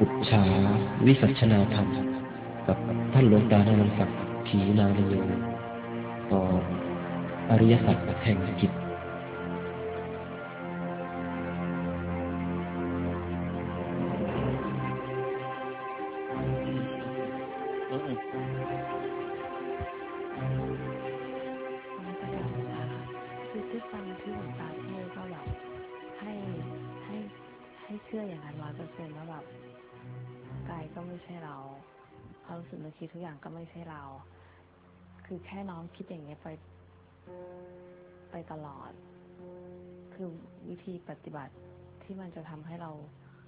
ปุจฉาวิสัชนาธรรมกับท่านหลวงตานรงค์ศักดิ์ขีนารโยต่ออริยสัจแห่งจิตคือที่ฟังที่หลวงตาพูดก็แบบให้ให้ให้เชื่ออย่างนั้น100%ว่าแบบกายก็ไม่ใช่เราความรู้สึกนึกคิดทุกอย่างก็ไม่ใช่เราคือแค่น้อมคิดอย่างนี้ไปตลอดคือวิธีปฏิบัติที่มันจะทำให้เรา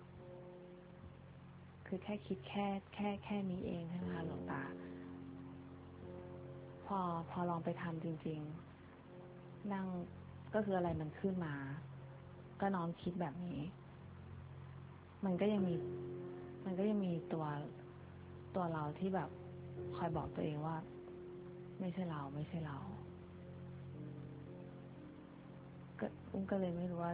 คือแค่คิดแค่นี้เองใช่ไหมคะหลวงตาพอลองไปทำจริงๆนั่งก็คืออะไรมันขึ้นมาก็น้อมคิดแบบนี้มันก็ยังมีตัวเราที่แบบคอยบอกตัวเองว่าไม่ใช่เราก็เลยไม่รู้ว่า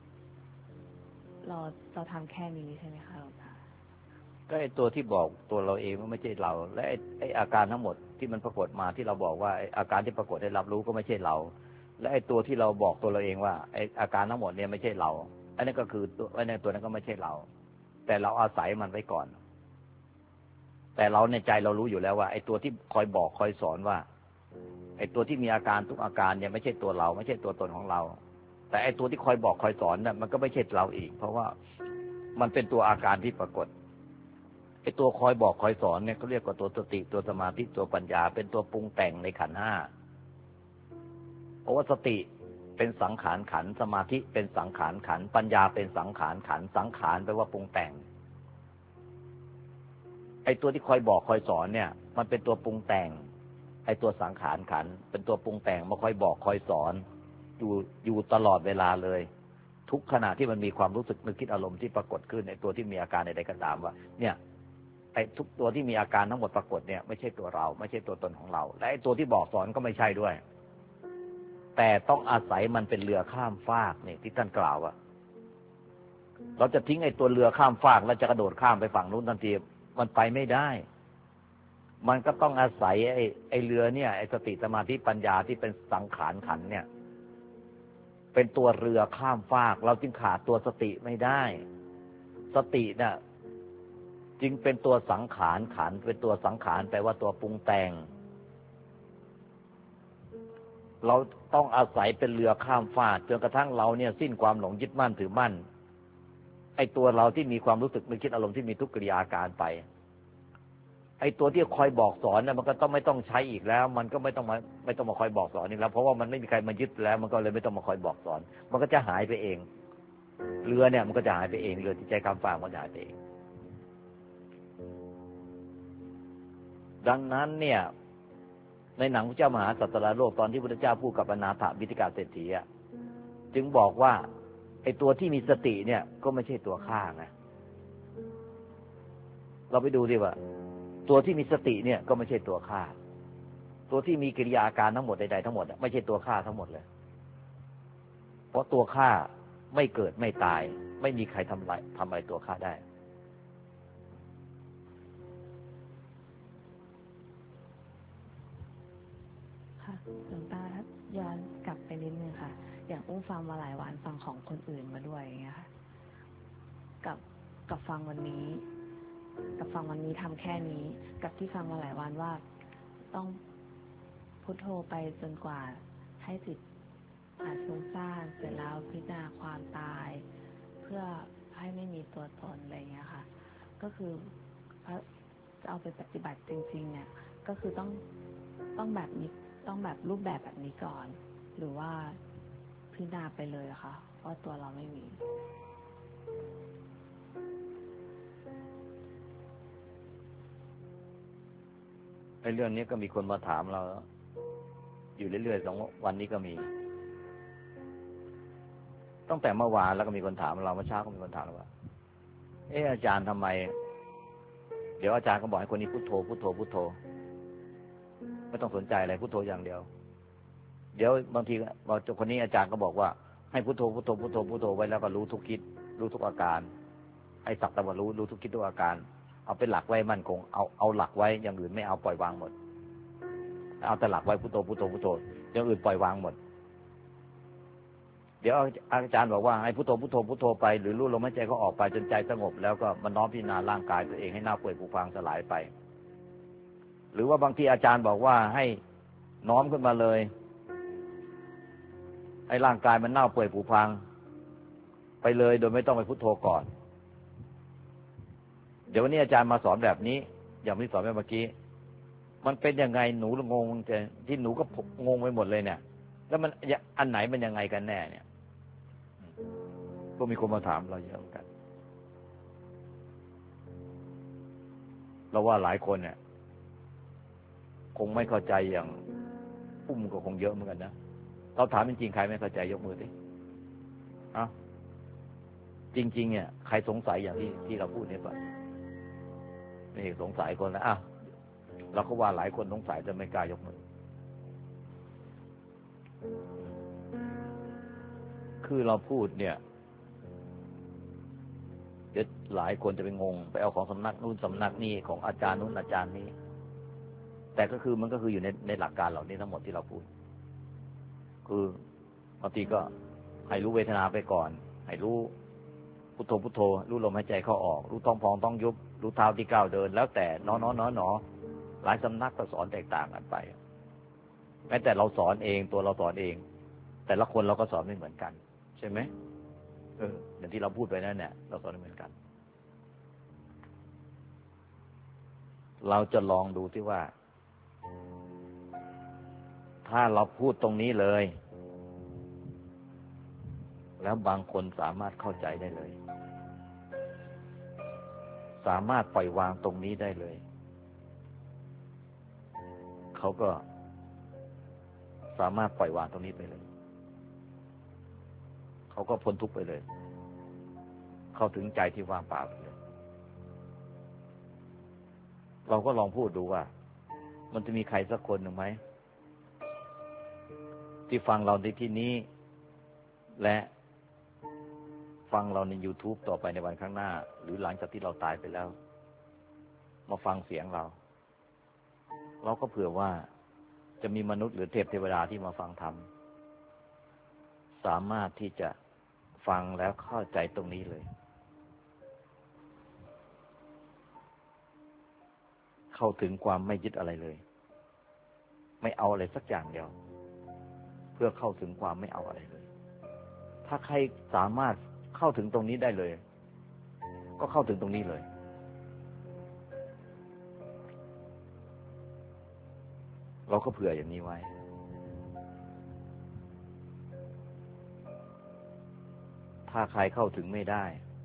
เราทำแค่นี้ใช่ไหมคะหลวงตาก็ไอ้ตัวที่บอกตัวเราเองว่าไม่ใช่เราและไอ้อาการทั้งหมดที่มันปรากฏมาที่เราบอกว่าไอ้อาการที่ปรากฏให้รับรู้ก็ไม่ใช่เราและไอ้ตัวที่เราบอกตัวเราเองว่าไอ้อาการทั้งหมดเนี่ยไม่ใช่เราอันนั้นก็คือตัวนั้นก็ไม่ใช่เราแต่เราอาศัยมันไว้ก่อนแต่เราในใจเรารู้อยู่แล้วว่าไอ้ตัวที่คอยบอกคอยสอนว่าไอ้ตัวที่มีอาการทุกอาการเนี่ยไม่ใช่ตัวเราไม่ใช่ตัวตนของเราแต่ไอ้ตัวที่คอยบอกคอยสอนน่ะมันก็ไม่ใช่เราอีกเพราะว่ามันเป็นตัวอาการที่ปรากฏไอ้ตัวคอยบอกคอยสอนเนี่ยเขาเรียกว่าตัวสติตัวสมาธิตัวปัญญาเป็นตัวปรุงแต่งในขันธ์ห้าเพราะว่าสติเป็นสังขารขันธ์สมาธิเป็นสังขารขันธ์ปัญญาเป็นสังขารขันธ์สังขารแปลว่าปรุงแต่งไอ้ตัวที่คอยบอกคอยสอนเนี่ยมันเป็นตัวปรุงแต่งไอ้ตัวสังขารขันธ์เป็นตัวปรุงแต่งมาคอยบอกคอยสอนอยู่ตลอดเวลาเลยทุกขณะที่มันมีความรู้สึกนึกคิดอารมณ์ที่ปรากฏขึ้นในตัวที่มีอาการใดๆก็ตามว่าเนี่ยไอ้ทุกตัวที่มีอาการทั้งหมดปรากฏเนี่ยไม่ใช่ตัวเราไม่ใช่ตัวตนของเราและไอ้ตัวที่บอกสอนก็ไม่ใช่ด้วยแต่ต้องอาศัยมันเป็นเรือข้ามฟากนี่ที่ท่านกล่าวว่าเราจะทิ้งไอ้ตัวเรือข้ามฟากแล้วจะกระโดดข้ามไปฝั่งนู้นทันทีมันไปไม่ได้มันก็ต้องอาศัยไอ้เรือเนี่ยไอ้สติสมาธิปัญญาที่เป็นสังขารขันธ์เนี่ยเป็นตัวเรือข้ามฟากเราจึงขาดตัวสติไม่ได้สติน่ะจึงเป็นตัวสังขารขันธ์เป็นตัวสังขารแปลว่าตัวปรุงแต่งเราต้องอาศัยเป็นเรือข้ามฟากจนกระทั่งเราเนี่ยสิ้นความหลงยึดมั่นถือมั่นไอ้ตัวเราที่มีความรู้สึกนึกคิดอารมณ์ที่มีทุกกิริยาการไปไอ้ตัวที่คอยบอกสอนเนี่ยมันก็ต้องไม่ต้องใช้อีกแล้วมันก็ไม่ต้องมาคอยบอกสอนอีกแล้วเพราะว่ามันไม่มีใครมายึดแล้วมันก็เลยไม่ต้องมาคอยบอกสอนมันก็จะหายไปเองเรือเนี่ยมันก็จะหายไปเองเรือที่ใจข้ามฟากมันจะหายไปเองดังนั้นเนี่ยในหนังพระเจ้ามหาสัตตราโลกตอนที่พระพุทธเจ้าพูดกับอนาถบิณฑิกาเศรษฐีจึงบอกว่าไอ้ตัวที่มีสติเนี่ยก็ไม่ใช่ตัวข้าไงเราไปดูดิว่าตัวที่มีสติเนี่ยก็ไม่ใช่ตัวข้าตัวที่มีกิริยาอาการทั้งหมดใดๆทั้งหมดไม่ใช่ตัวข้าทั้งหมดเลยเพราะตัวข้าไม่เกิดไม่ตายไม่มีใครทำอะไรตัวข้าได้ค่ะหลวงตาถ้าย้อนกลับไปนิดนึงค่ะอย่างอุ้มฟังมาหลายวันฟังของคนอื่นมาด้วยอย่างเงี้ยค่ะกับฟังวันนี้ทำแค่นี้กับที่ฟังมาหลายวันว่าต้องพุทโธไปจนกว่าให้จิตหายฟุ้งซ่านเสร็จแล้วพิจารณาความตายเพื่อให้ไม่มีตัวตนอะไรอย่างเงี้ยค่ะก็คือจะเอาไปปฏิบัติจริงๆเนี่ยก็คือต้องแบบนี้ต้องแบบรูปแบบนี้ก่อนหรือว่าพิจารณาไปเลยค่ะว่าตัวเราไม่มีไอ้เรื่องนี้ก็มีคนมาถามเราอยู่เรื่อยๆ2 วันนี้ก็มีตั้งแต่เมื่อวานแล้วก็มีคนถามเราเมื่อเช้าก็มีคนถามเราว่าอาจารย์ทำไมเดี๋ยวอาจารย์ก็บอกให้คนนี้พุทโธพุทโธพุทโธไม่ต้องสนใจอะไรพุทโธอย่างเดียวเดี๋ยวบางทีคนนี้อาจารย์ก็บอกว่าให้พุทโธพุทโธพุทโธพุทโธไว้แล้วก็รู้ทุกคิดรู้ทุกอาการให้สักแต่ว่ารู้ทุกคิดทุกอาการเอาเป็นหลักไว้มั่นคงเอาหลักไว้อย่างอื่นไม่เอาปล่อยวางหมดเอาแต่หลักไว้พุทโธพุทโธพุทโธอย่างอื่นปล่อยวางหมดเดี๋ยวอาจารย์บอกว่าให้พุทโธพุทโธพุทโธไปหรือรู้ลมหายใจเขาออกไปจนใจสงบแล้วก็มันน้อมพิจารณาร่างกายตัวเองให้หน้าเปื่อยผุพังสลายไปหรือว่าบางทีอาจารย์บอกว่าให้น้อมขึ้นมาเลยให้ร่างกายมันเน่าเปื่อยผุพังไปเลยโดยไม่ต้องไปพุทโธก่อนเดี๋ยววันนี้อาจารย์มาสอนแบบนี้อย่างที่สอนไปเมื่อกี้มันเป็นยังไงหนูงงแต่ที่หนูก็งงไปหมดเลยเนี่ยแล้วมันอันไหนมันยังไงกันแน่เนี่ยก็มีคนมาถามเราเยอะเหมือนกันเราว่าหลายคนเนี่ยคงไม่เข้าใจอย่างอุ้มก็คงเยอะเหมือนกันนะเราถามจริงๆใครไม่เข้าใจยกมือสิเอ้าจริงๆเนี่ยใครสงสัยอย่างที่เราพูดเนี่ยป่ะไม่สงสัยคนแล้วอ้าวเราก็ว่าหลายคนสงสัยแต่ไม่กล้ายกมือคือเราพูดเนี่ยเดี๋ยวหลายคนจะไปงงไปเอาของสำนักนู้นสำนักนี้ของอาจารย์นู้นอาจารย์นี้แต่ก็คือมันก็คืออยู่ในหลักการเหล่านี้ทั้งหมดที่เราพูดคือบางทีก็ให้รู้เวทนาไปก่อนให้รู้พุทโธพุทโธรู้ลมหายใจเข้าออกรู้ท้องพองท้องยุบรู้เท้าที่ก้าวเดินแล้วแต่หนอหลายสำนักก็สอนแตกต่างกันไปแม้แต่เราสอนเองตัวเราสอนเองแต่ละคนเราก็สอนไม่เหมือนกันใช่ไหมอย่างที่เราพูดไปนั่นเนี่ยเราสอนไม่เหมือนกันเราจะลองดูที่ว่าถ้าเราพูดตรงนี้เลยแล้วบางคนสามารถเข้าใจได้เลยสามารถปล่อยวางตรงนี้ได้เลยเขาก็สามารถปล่อยวางตรงนี้ไปเลยเขาก็พ้นทุกข์ไปเลยเข้าถึงใจที่ว่างเปล่าไปเลยเราก็ลองพูดดูว่ามันจะมีใครสักคนหนึ่งไหมที่ฟังเราในที่นี้และฟังเราใน YouTube ต่อไปในวันข้างหน้าหรือหลังจากที่เราตายไปแล้วมาฟังเสียงเราก็เผื่อว่าจะมีมนุษย์หรือเทพเทวดาที่มาฟังธรรมสามารถที่จะฟังแล้วเข้าใจตรงนี้เลยเข้าถึงความไม่ยึดอะไรเลยไม่เอาอะไรสักอย่างเดียวเพื่อเข้าถึงความไม่เอาอะไรเลยถ้าใครสามารถเข้าถึงตรงนี้ได้เลยก็เข้าถึงตรงนี้เลยเราก็เผื่ออย่างนี้ไว้ถ้าใครเข้าถึงไม่ได้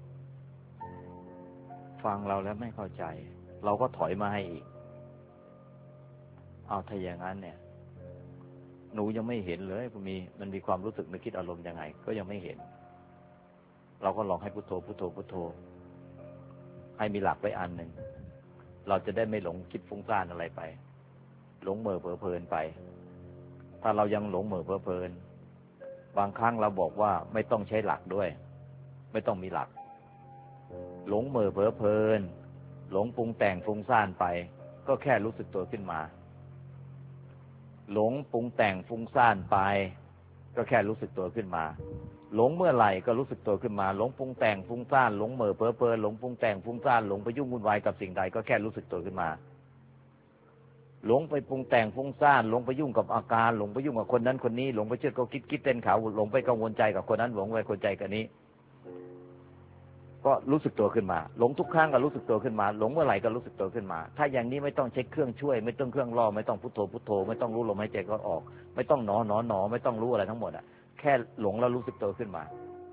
ฟังเราแล้วไม่เข้าใจเราก็ถอยมาให้อีกเอาถ้าอย่างนั้นเนี่ยหนูยังไม่เห็นเลยมันมีความรู้สึกนึกคิดอารมณ์ยังไงก็ยังไม่เห็นเราก็ลองให้พุทโธพุทโธพุทโธให้มีหลักไว้อันหนึ่งเราจะได้ไม่หลงคิดฟุ้งซ่านอะไรไปหลงเหม่อเผลอเพลินไปถ้าเรายังหลงเหม่อเผลอเพลินบางครั้งเราบอกว่าไม่ต้องใช้หลักด้วยไม่ต้องมีหลักหลงเหม่อเผลอเพลินหลงปรุงแต่งฟุ้งซ่านไปก็แค่รู้สึกตัวขึ้นมาหลงปรุงแต่งฟุ้งซ่านไปก็แค่รู้สึกตัวขึ้นมาหลงเมื่อไหร่ก็รู้สึกตัวขึ้นมาหลงปรุงแต่งฟุ้งซ่านหลงเหม่อเพ้อเพลินหลงปรุงแต่งฟุ้งซ่านหลงไปยุ่งวุ่นวายกับสิ่งใดก็แค่รู้สึกตัวขึ้นมาหลงไปปรุงแต่งฟุ้งซ่านหลงไปยุ่งกับอาการหลงไปยุ่งกับคนนั้นคนนี้หลงไปเชื่อเขาคิดเต้นเขาหลงไปกังวลใจกับคนนั้นหลงไปคนใจกับนี้ก็รู้สึกตัวขึ้นมาหลงทุกครั้งก็รู้สึกตัวขึ้นมาหลงเมื่อไหร่ก็รู้สึกตัวขึ้นมาถ้าอย่างนี้ไม่ต้องใช้เครื่องช่วยไม่ต้องเครื่องล่อไม่ต้องพุทโธพุทโธไม่ต้องรู้ลมหายใจก็ออกไม่ต้องหนอไม่ต้องรู้อะไรทั้งหมดอ่ะแค่หลงแล้วรู้สึกตัวขึ้นมา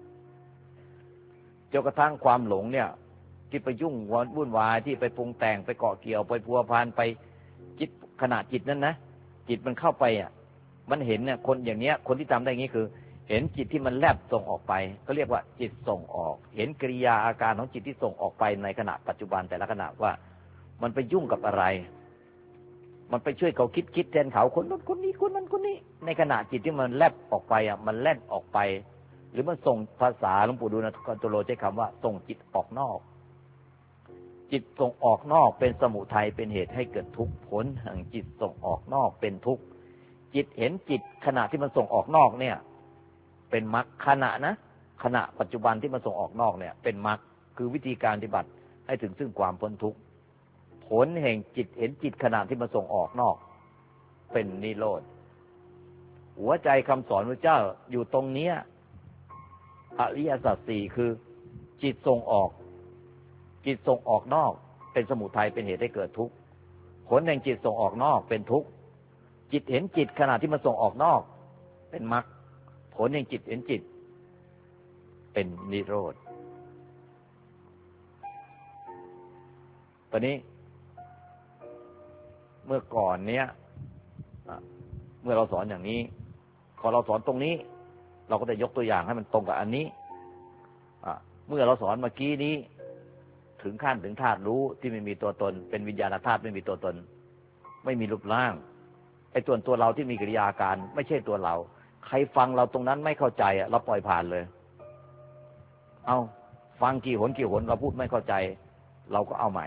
จนกระทั่งความหลงเนี่ยที่ไปยุ่งวุ่นวายที่ไปปรุงแต่งไปเกาะเกี่ยวไปพัวพันไปจิตขณะจิตนั้นนะจิตมันเข้าไปอ่ะมันเห็นเนี่ยคนอย่างเนี้ยคนที่ทำได้อย่างนี้คือเห็นจิตที่มันแลบส่งออกไปก็เรียกว่าจิตส่งออกเห็นกิริยาอาการของจิตที่ส่งออกไปในขณะปัจจุบันแต่ละขณะว่ามันไปยุ่งกับอะไรมันไปช่วยเขาคิดแทนเขาคนนู้นคนนี้คนนั้นคนนี้ในขณะจิตที่มันแลบออกไปอ่ะมันแล่นออกไปหรือมันส่งภาษาหลวงปู่ดูลย์นะตุโลใช้คำว่าส่งจิตออกนอกจิตส่งออกนอกเป็นสมุทัยเป็นเหตุให้เกิดทุกข์ผลแห่งจิตส่งออกนอกเป็นทุกข์จิตเห็นจิตขณะที่มันส่งออกนอกเนี่ยเป็นมรรคขณะปัจจุบันที่มันส่งออกนอกเนี่ยเป็นมรรคคือวิธีการปฏิบัติให้ถึงซึ่งความพ้นทุกข์ผลแห่งจิตเห็นจิตขณะที่มันส่งออกนอกเป็นนิโรธหัวใจคำสอนพระเจ้าอยู่ตรงเนี้ยอริยสัจสี่คือจิตส่งออกนอกเป็นสมุทัยเป็นเหตุให้เกิดทุกข์ผลแห่งจิตส่งออกนอกเป็นทุกข์จิตเห็นจิตขณะที่มันส่งออกนอกเป็นมรรคผลแห่งจิตเห็นจิตเป็นนิโรธตอนนี้เมื่อก่อนเนี้ยเมื่อเราสอนอย่างนี้พอเราสอนตรงนี้เราก็จะยกตัวอย่างให้มันตรงกับอันนี้เมื่อเราสอนเมื่อกี้นี้ถึงขั้นถึงธาตุรู้ที่ไม่มีตัวตนเป็นวิญญาณธาตุไม่มีตัวตนไม่มีรูปร่างไอ้ตัวเราที่มีกิริยาการไม่ใช่ตัวเราใครฟังเราตรงนั้นไม่เข้าใจเราปล่อยผ่านเลยเอาฟังกี่หนเราพูดไม่เข้าใจเราก็เอาใหม่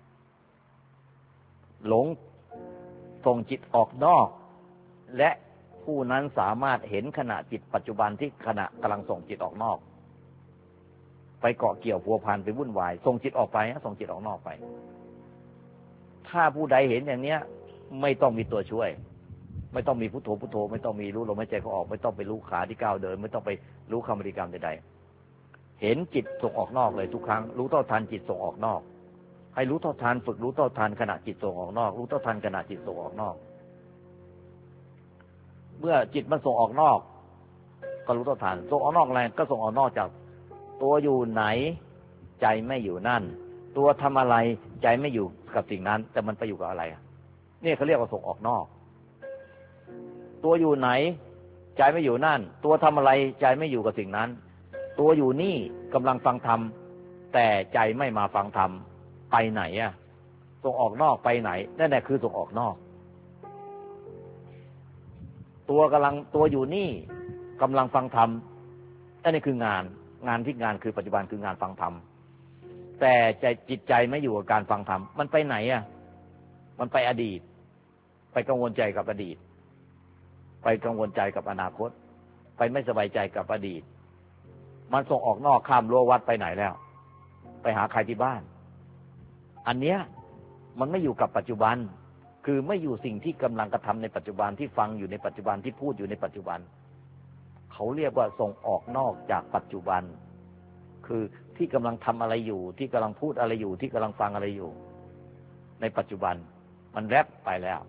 หลงส่งจิตออกนอกและผู้นั้นสามารถเห็นขณะจิตปัจจุบันที่ขณะกำลังส่งจิตออกนอกไปเกาะเกี่ยวพัวพันไปวุ่นวายส่งจิตออกไปส่งจิตออกนอกไปถ้าผู้ใดเห็นอย่างเนี้ยไม่ต้องมีตัวช่วยไม่ต้องมีพุทโธไม่ต้องมีรู้ลมหายใจเขาออกไม่ต้องไปรู้ขาที่ก้าวเดินไม่ต้องไปรู้คำบริกรรมใดๆเห็นจิตส่งออกนอกเลยทุกครั้งรู้เท่าทันจิตส่งออกนอกให้รู้เท่าทันฝึกรู้เท่าทันขณะจิตส่งออกนอกรู้เท่าทันขณะจิตส่งออกนอกเมื่อจิตมันส่งออกนอกก็รู้เท่าทันส่งออกนอกอะไรก็ส่งออกนอกจากตัวอยู่ไหนใจไม่อยู่นั่นตัวทำอะไรใจไม่อยู่กับสิ่งนั้นแต่มันไปอยู่กับอะไรนี่เขาเรียกว่าส่งออกนอกตัวอยู่ไหนใจไม่อยู่นั่นตัวทำอะไรใจไม่อยู่กับสิ่งนั้นตัวอยู่นี่กำลังฟังธรรมแต่ใจไม่มาฟังธรรมไปไหนส่งออกนอกไปไหนนั่นแหละคือส่งออกนอกตัวอยู่นี่กำลังฟังธรรมนั่นคืองานที่งานคือปัจจุบันคืองานฟังธรรมแต่จิตใจไม่อยู่กับการฟังธรรมมันไปไหนมันไปอดีตไปกังวลใจกับอดีตไปกังวลใจกับอนาคตไปไม่สบายใจกับอดีตมันส่งออกนอกข้ามรั้ววัดไปไหนแล้วไปหาใครที่บ้านอันเนี้ยมันไม่อยู่กับปัจจุบันคือไม่อยู่สิ่งที่กำลังกระทำในปัจจุบันที่ฟังอยู่ในปัจจุบันที่พูดอยู่ในปัจจุบันเขาเรียกว่าส่งออกนอกจากปัจจุบันคือที่กำลังทำอะไรอยู่ที่กำลังพูดอะไรอยู่ที่กำลังฟังอะไรอยู่ในปัจจุบันมันแวบไปแล้ว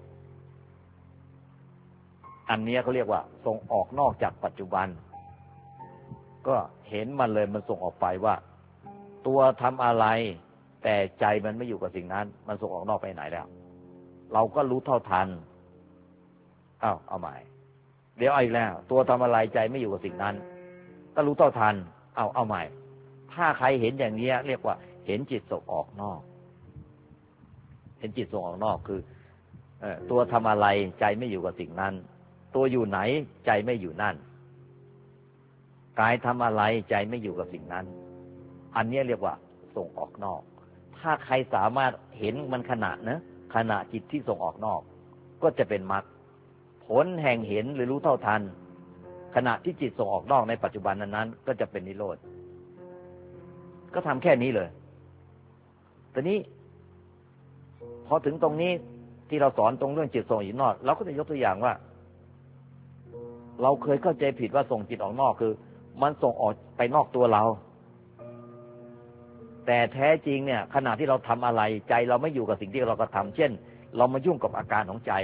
อันนี้เขาเรียกว่าส่งออกนอกจากปัจจุบันก็เห็นมันเลยมันส่งออกไปว่าตัวทำอะไรแต่ใจมันไม่อยู่กับสิ่งนั้นมันส่งออกนอกไปไหนแล้วเราก็รู้เท่าทันเอาใหม่เดี๋ยวอีกแล้วตัวทำอะไรใจไม่อยู่กับสิ่งนั้นก็รู้เท่าทันเอาใหม่ถ้าใครเห็นอย่างนี้เรียกว่าเห็นจิตส่งออกนอกเห็นจิตส่งออกนอกคือตัวทำอะไรใจไม่อยู่กับสิ่งนั้นตัวอยู่ไหนใจไม่อยู่นั่นกายทำอะไรใจไม่อยู่กับสิ่งนั้นอันนี้เรียกว่าส่งออกนอกถ้าใครสามารถเห็นมันขณะจิตที่ส่งออกนอกก็จะเป็นมรรคผลแห่งเห็นหรือรู้เท่าทันขณะที่จิตส่งออกนอกในปัจจุบันนั้นๆก็จะเป็นนิโรธก็ทำแค่นี้เลยตอนนี้พอถึงตรงนี้ที่เราสอนตรงเรื่องจิตส่งออกนอกเราก็จะยกตัวอย่างว่าเราเคยเข้าใจผิดว่าส่งจิตออกนอกคือมันส่งออกไปนอกตัวเราแต่แท้จริงเนี่ยขณะที่เราทำอะไรใจเราไม่อยู่กับสิ่งที่เรากระทำเช่นเรามายุ่งกับอาการของใจ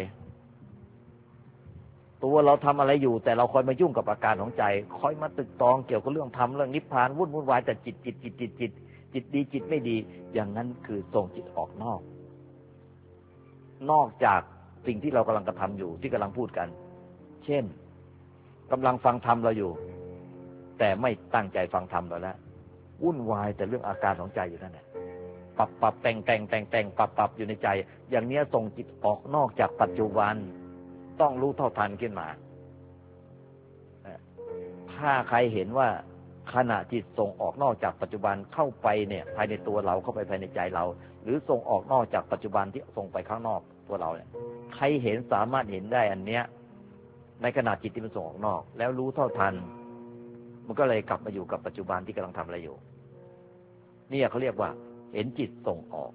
ตัวเราทำอะไรอยู่แต่เราคอยมายุ่งกับอาการของใจคอยมาตึกตองเกี่ยวกับเรื่องธรรมเรื่องนิพพานวุ่นวายแต่จิตดีจิตไม่ดีอย่างนั้นคือส่งจิตออกนอกจากสิ่งที่เรากำลังกระทำอยู่ที่กำลังพูดกันเช่นกำลังฟังธรรมเราอยู่แต่ไม่ตั้งใจฟังธรรมเราแล้ววุ่นวายแต่เรื่องอาการของใจอยู่นั่นแหละปรับแต่งปรับอยู่ในใจอย่างนี้ส่งจิตออกนอกจากปัจจุบันต้องรู้เท่าทันขึ้นมาถ้าใครเห็นว่าขณะจิตส่งออกนอกจากปัจจุบันเข้าไปเนี่ยภายในตัวเราเข้าไปภายในใจเราหรือส่งออกนอกจากปัจจุบันที่ส่งไปข้างนอกตัวเราเนี่ยใครเห็นสามารถเห็นได้อันเนี้ยในขณะจิตที่มันส่งออกนอกแล้วรู้เท่าทันมันก็เลยกลับมาอยู่กับปัจจุบันที่กำลังทำอะไรอยู่นี่เขาเรียกว่าเห็นจิตส่งออก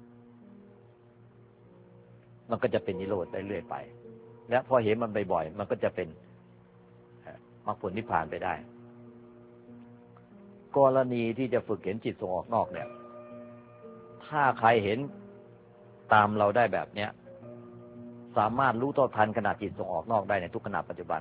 มันก็จะเป็นนิโรธได้เรื่อยไปและพอเห็นมันบ่อยๆมันก็จะเป็นมรรคผลนิพพานไปได้กรณีที่จะฝึกเห็นจิตส่งออกนอกเนี่ยถ้าใครเห็นตามเราได้แบบเนี้ยสามารถรู้เท่าทันขณะจิตส่งออกนอกได้ในทุกขณะปัจจุบัน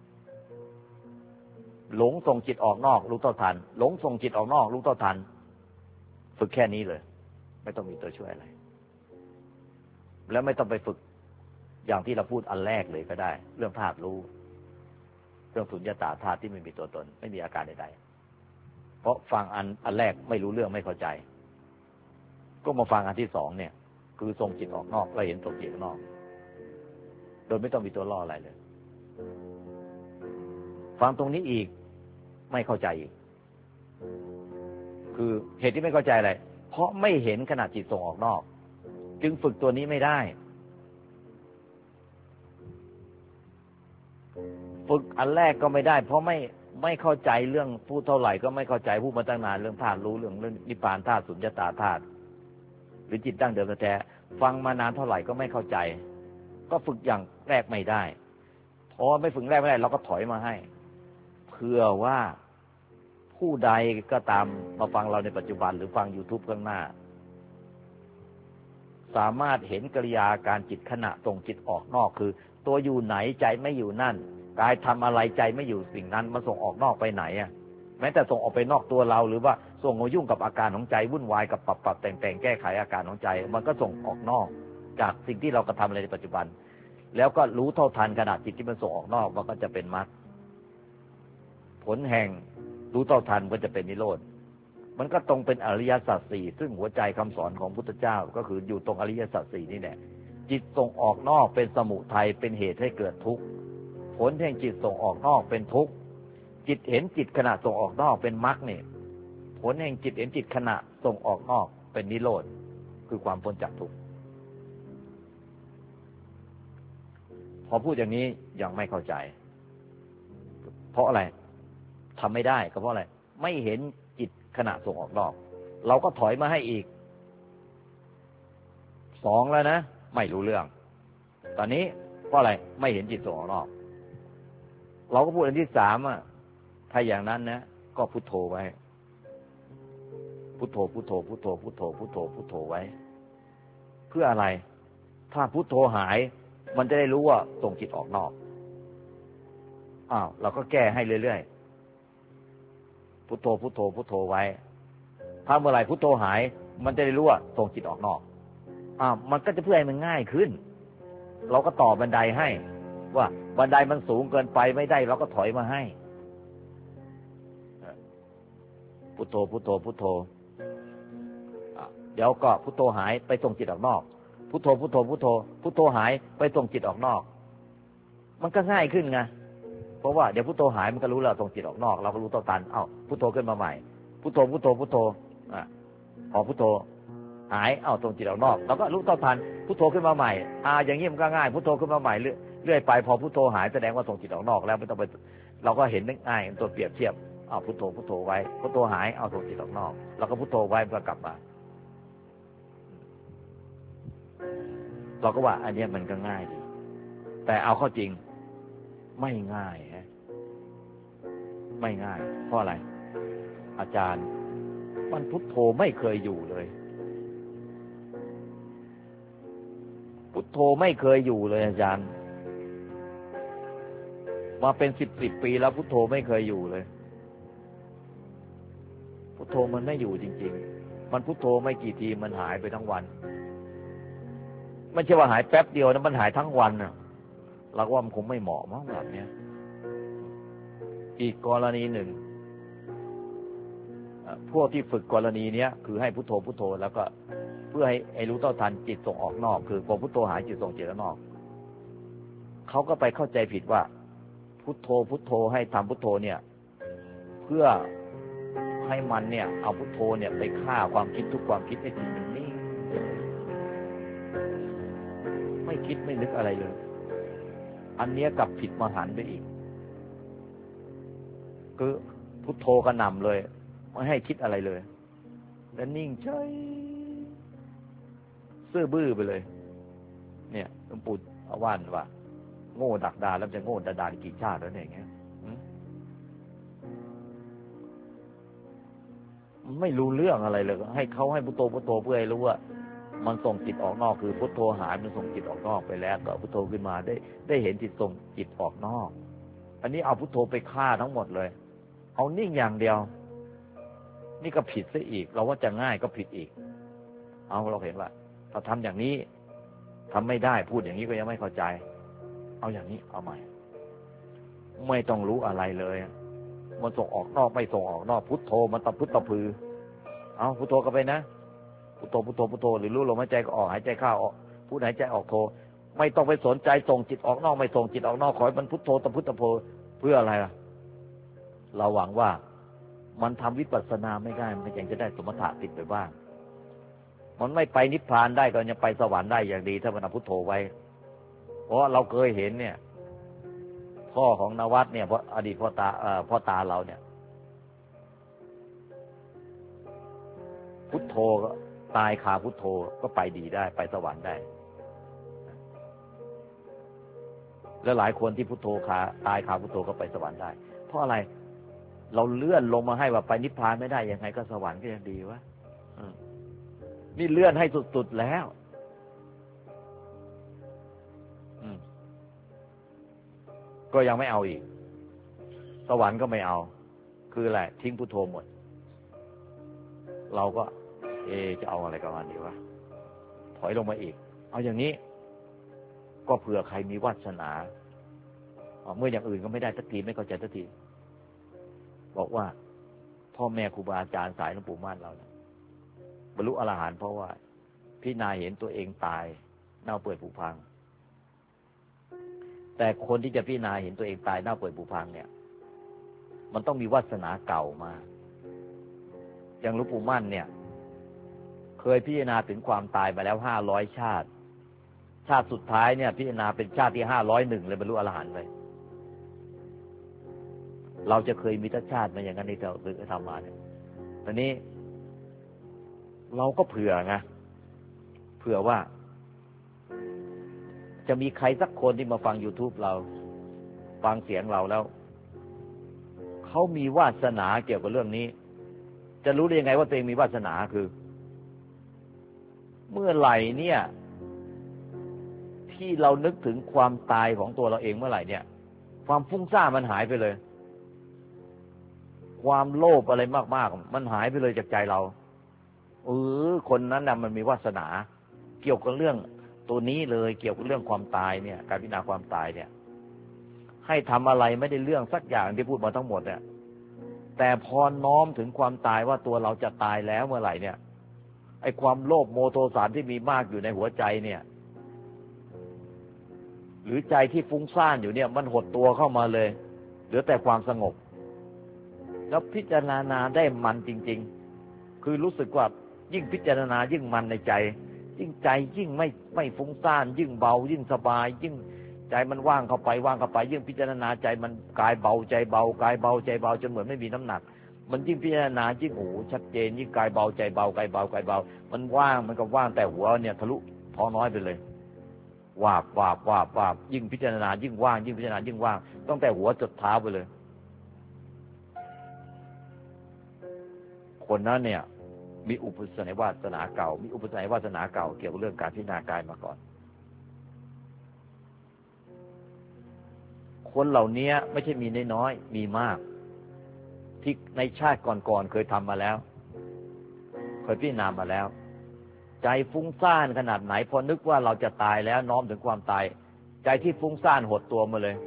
หลงส่งจิตออกนอกรู้เท่าทันหลงส่งจิตออกนอกรู้เท่าทันฝึกแค่นี้เลยไม่ต้องมีตัวช่วยอะไรแล้วไม่ต้องไปฝึกอย่างที่เราพูดอันแรกเลยก็ได้เรื่องธาตุรู้เรื่องสุญญตาธาตุที่ไม่มีตัวตนไม่มีอาการใดๆเพราะฟังอันแรกไม่รู้เรื่องไม่เข้าใจก็มาฟังอันที่สองเนี่ยคือส่งจิตออกนอกเราเห็นส่งจิตออกนอกโดยไม่ต้องมีตัวล่ออะไรเลยฟังตรงนี้อีกไม่เข้าใจอีกคือเหตุที่ไม่เข้าใจอะไรเพราะไม่เห็นขณะจิตส่งออกนอกจึงฝึกตัวนี้ไม่ได้ฝึกอันแรกก็ไม่ได้เพราะไม่เข้าใจเรื่องพูดเท่าไหร่ก็ไม่เข้าใจพูดมาตั้งนานเรื่องธาตุรู้เรื่องนิพพานธาตุสุญญตาธาตุหรือจิตดั้งเดิมแท้ฟังมานานเท่าไหร่ก็ไม่เข้าใจก็ฝึกอย่างแรกไม่ได้พอไม่ฝึกแรกไม่ได้เราก็ถอยมาให้เพื่อว่าผู้ใดก็ตามมาฟังเราในปัจจุบันหรือฟัง YouTube ข้างหน้าสามารถเห็นกิริยาการจิตขณะส่งจิตออกนอกคือตัวอยู่ไหนใจไม่อยู่นั่นกายทำอะไรใจไม่อยู่สิ่งนั้นมาส่งออกนอกไปไหนอ่ะแม้แต่ส่งออกไปนอกตัวเราหรือว่าส่งมายุ่งกับอาการของใจวุ่นวายกับปรับแต่งแก้ไขอาการของใจมันก็ส่งออกนอกจากสิ่งที่เรากระทำอะไรในปัจจุบันแล้วก็รู้เท่าทันขณะจิตที่มันส่งออกนอกมันก็จะเป็นมรรคผลแห่งรู้เท่าทันก็จะเป็นนิโรธมันก็ตรงเป็นอริยสัจสี่ซึ่งหัวใจคำสอนของพุทธเจ้าก็คืออยู่ตรงอริยสัจสี่นี่แหละจิตส่งออกนอกเป็นสมุทัยเป็นเหตุให้เกิดทุกข์ผลแห่งจิตส่งออกนอกเป็นทุกข์จิตเห็นจิตขณะส่งออกนอกเป็นมรรคเนี่ยผลแห่งจิตเห็นจิตขณะส่งออกนอกเป็นนิโรธคือความพ้นจากทุกข์พอพูดอย่างนี้ยังไม่เข้าใจเพราะอะไรทำไม่ได้ก็เพราะอะไรไม่เห็นจิตขณะส่งออกนอกเราก็ถอยมาให้อีกสองแล้วนะไม่รู้เรื่องตอนนี้เพราะอะไรไม่เห็นจิตส่งออกนอกเราก็พูดอันที่สามอ่ะถ้าอย่างนั้นนะก็พุทโธไว้พุทโธพุทโธพุทโธพุทโธพุทโธพุทโธไว้เพื่ออะไรถ้าพุทโธหายมันจะได้รู้ว่าส่งจิตออกนอกเราก็แก้ให้เรื่อยๆพุทโธพุทโธพุทโธไว้ถ้าเมื่อไหร่พุทโธหายมันจะได้รู้ว่าส่งจิตออกนอกมันก็จะเพื่อให้มันง่ายขึ้นเราก็ต่อบันไดให้ว่าบันไดมันสูงเกินไปไม่ได้เราก็ถอยมาให้พุทโธพุทโธพุทโธเดี๋ยวก็พุทโธหายไปส่งจิตออกนอกพุทโธพุทโธพุทโธพุทโธหายไปส่งจิตออกนอกมันก็ง่ายขึ้นไงเพราะว่าเดี๋ยวพุทโธหายมันก็รู้แล้วส่งจิตออกนอกเราก็รู้ต่อตันพุทโธขึ้นมาใหม่พุทโธพุทโธพุทโธพอพุทโธหายส่งจิตออกนอกเราก็รู้ต่อทันพุทโธขึ้นมาใหม่อย่างนี้มันก็ง่ายพุทโธขึ้นมาใหม่เรื่อยไปพอพุทโธหายแสดงว่าส่งจิตออกนอกแล้วไม่ต้องไปเราก็เห็นง่ายตัวเปรียบเทียบพุทโธพุทโธไว้พุทโธหายส่งจิตออกนอกเราก็พุทโธไว้มันก็กลับมาเราก็ว่าอันนี้มันก็ง่ายดีแต่เอาเข้าจริงไม่ง่ายไม่ง่ายเพราะอะไรอาจารย์มันพุทโธไม่เคยอยู่เลยพุทโธไม่เคยอยู่เลยอาจารย์มาเป็น10 ปีแล้วพุทโธไม่เคยอยู่เลยพุทโธมันไม่อยู่จริงๆมันพุทโธไม่กี่ทีมันหายไปทั้งวันไม่ใช่ว่าหายแป๊บเดียวนะมันหายทั้งวันน่ะเราว่ามันคงไม่เหมาะมั้งแบบนี้อีกกรณีหนึ่งพวกที่ฝึกกรณีนี้คือให้พุทโธพุทโธแล้วก็เพื่อให้รู้เท่าทันจิตส่งออกนอกคือพอพุทโธหายจิตส่งจิตออกนอกเขาก็ไปเข้าใจผิดว่าพุทโธพุทโธให้ทำพุทโธเนี่ยเพื่อให้มันเนี่ยเอาพุทโธเนี่ยไปฆ่าความคิดทุกความคิดให้จิตมันนิ่งไม่คิดไม่นึกอะไรเลยอันเนี้ยกลับผิดมหันต์ไปอีกคือพุทโธกระหน่ำเลยไม่ให้คิดอะไรเลยแล้วนิ่งเฉยซื่อบื้อไปเลยเนี่ยหลวงปู่ว่านว่าโง่ดักดานแล้วจะโง่ดานกี่ชาติแล้วเนี่ยอย่างเงี้ยไม่รู้เรื่องอะไรเลยให้เขาให้พุทโธพุทโธเพื่อให้รู้ว่ามันส่งจิตออกนอกคือพุทโธหายมันส่งจิตออกนอกไปแล้วก็พุทโธขึ้นมาได้เห็นจิตส่งจิตออกนอกอันนี้เอาพุทโธไปฆ่าทั้งหมดเลยเอานิ่งอย่างเดียวนี่ก็ผิดซะอีกเราว่าจะง่ายก็ผิดอีกเอาเราเห็นว่าเราทำอย่างนี้ทำไม่ได้พูดอย่างนี้ก็ยังไม่เข้าใจเอาอย่างนี้เอาใหม่ไม่ต้องรู้อะไรเลยมันส่งออกนอกไม่ส่งออกนอกพุทโธมันตะพุทตะพือเอาพุทโธก็ไปนะพุทโธพุทโธพุทโธหรือรู้ลมหายใจก็ออกหายใจเข้าออกพูดหายใจออกโธไม่ต้องไปสนใจส่งจิตออกนอกไม่ส่งจิตออกนอกขอให้มันพุทโธตะพุทตะพือเพื่ออะไรล่ะเราหวังว่ามันทำวิปัสสนาไม่ได้มันยังจะได้สมถะติดไปบ้างมันไม่ไปนิพพานได้ก็ยังไปสวรรค์ได้อย่างดีถ้ามันเอาพุทโธไว้เพราะเราเคยเห็นเนี่ยพ่อของนวัดเนี่ยเพราะอดีตพ่อตาเราเนี่ยพุทโธก็ตายคาพุทโธก็ไปดีได้ไปสวรรค์ได้แล้วหลายคนที่พุทโธคาตายคาพุทโธก็ไปสวรรค์ได้เพราะอะไรเราเลื่อนลงมาให้ว่าไปนิพพานไม่ได้ยังไงก็สวรรค์ก็ยังดีวะนี่เลื่อนให้สุดๆแล้วก็ยังไม่เอาอีกสวรรค์ก็ไม่เอาคืออะไรทิ้งพุทโธหมดเราก็จะเอาอะไรกันมาดีวะถอยลงมาอีกเอาอย่างนี้ก็เผื่อใครมีวาสนาเมื่ออย่างอื่นก็ไม่ได้สักทีไม่เข้าใจสักทีบอกว่าพ่อแม่ครูบาอาจารย์สายหลวงปู่มั่นเราเนี่ยบรรลุอรหันต์เพราะว่าพี่นายเห็นตัวเองตายเน่าเปื่อยผุพังแต่คนที่จะพิจารณาเห็นตัวเองตายเน่าเปื่อยผุพังเนี่ยมันต้องมีวาสนาเก่ามาอย่างหลวงปู่มั่นเนี่ยเคยพิจารณาถึงความตายมาแล้ว500 ชาติชาติสุดท้ายเนี่ยพิจารณาเป็นชาติที่501เลยบรรลุอรหันต์เลยเราจะเคยมีชาติมาอย่างนั้นในเราทำมาเนี่ยตอนนี้เราก็เผื่อไงเผื่อว่าจะมีใครสักคนที่มาฟัง YouTube เราฟังเสียงเราแล้วเขามีวาสนาเกี่ยวกับเรื่องนี้จะรู้ได้ยังไงว่าตัวเองมีวาสนาคือเมื่อไหร่เนี่ยที่เรานึกถึงความตายของตัวเราเองเมื่อไหร่เนี่ยความฟุ้งซ่านมันหายไปเลยความโลภอะไรมากๆมันหายไปเลยจากใจเราคนนั้นน่ะมันมีวาสนาเกี่ยวกับเรื่องตัวนี้เลยเกี่ยวกับเรื่องความตายเนี่ยการพิจารณาความตายเนี่ยให้ทำอะไรไม่ได้เรื่องสักอย่างที่พูดมาทั้งหมดเนี่ยแต่พอน้อมถึงความตายว่าตัวเราจะตายแล้วเมื่อไหร่เนี่ยไอ้ความโลภโมโทสารที่มีมากอยู่ในหัวใจเนี่ยหรือใจที่ฟุ้งซ่านอยู่เนี่ยมันหดตัวเข้ามาเลยเหลือแต่ความสงบแล้วพิจารณาได้มันจริงๆคือรู้สึกว่ายิ่งพิจารณายิ่งมันในใจยิ่งใจยิ่งไม่ฟุ้งซ่านยิ่งเบายิ่งสบายยิ่งใจมันว่างเข้าไปยิ่งพิจารณาใจมันกายเบาใจเบากายเบาใจเบาจนเหมือนไม่มีน้ำหนักมันยิ่งพิจารณายิ่งชัดเจนยิ่งกายเบาใจเบากายเบากายเบามันว่างมันก็ว่างแต่หัวเนี่ยทะลุท้อน้อยไปเลยวาบยิ่งพิจารณายิ่งว่างยิ่งพิจารณายิ่งว่างตั้งแต่หัวจดเท้าไปเลยคนนั้นเนี่ยมีอุปนิสัยวาสนาเก่ามีอุปนิสัยวาสนาเก่าเกี่ยวกับเรื่องการพิจารณากายมาก่อนคนเหล่านี้ไม่ใช่มีน้อยๆมีมากที่ในชาติก่อนๆเคยทำมาแล้วเคยพิจารณามาแล้วใจฟุ้งซ่านขนาดไหนพอนึกว่าเราจะตายแล้วน้อมถึงความตายใจที่ฟุ้งซ่านหดตัวมาเลย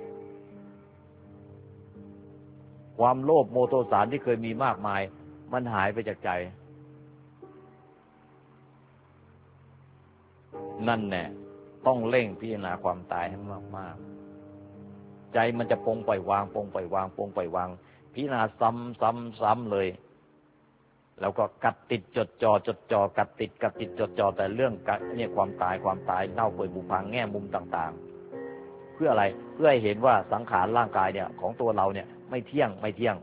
ความโลภโมโทสารที่เคยมีมากมายมันหายไปจากใจนั่นแน่ต้องเร่งพิจารณาความตายให้มากๆใจมันจะปลงปล่อยวางพิจารณาซ้ำเลยแล้วก็กัดติดจดจ่อกัดติดจดจ่อแต่เรื่องเนี่ยความตายเน่าเปื่อยผุพังแง่มุมต่างๆเพื่ออะไรเพื่อให้เห็นว่าสังขารร่างกายเนี่ยของตัวเราเนี่ยไม่เที่ยง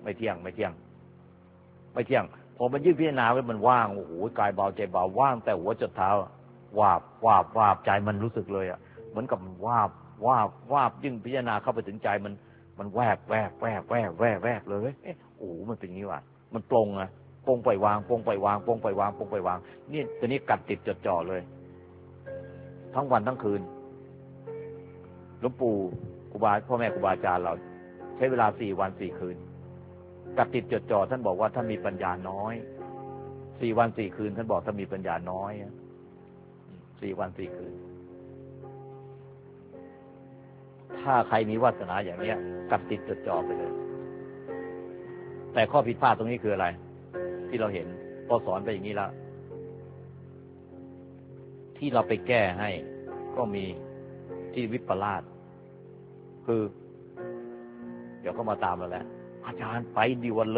พอมันยิ่งพิจารณาว่ามันว่างโอ้โหกายเบาใจเบาว่างแต่หัวจดเท้าวาบใจมันรู้สึกเลยอ่ะเหมือนกับมันวาบยิ่งพิจารณาเข้าไปถึงใจมันแวบเลยโอ้โหมันเป็นอย่างนี้ว่ะมันปลงอ่ะปลงปล่อยวางนี่ตอนนี้กัดติดจดจ่อเลยทั้งวันทั้งคืนหลวงปู่พ่อแม่ครูบาอาจารย์เราใช้เวลา4 วัน 4 คืนกัดติดจดจ่อท่านบอกว่าท่านมีปัญญาน้อย4 วัน 4 คืนท่านบอกท่านมีปัญญาน้อย4 วัน 4 คืนถ้าใครมีวาสนาอย่างเนี้ยกัดติดจดจ่อไปเลยแต่ข้อผิดพลาดตรงนี้คืออะไรที่เราเห็นพอสอนไปอย่างนี้แล้วที่เราไปแก้ให้ก็มีที่วิปลาสคือเดี๋ยวเขามาตามเราแล้วอาจารย์ไปด่วน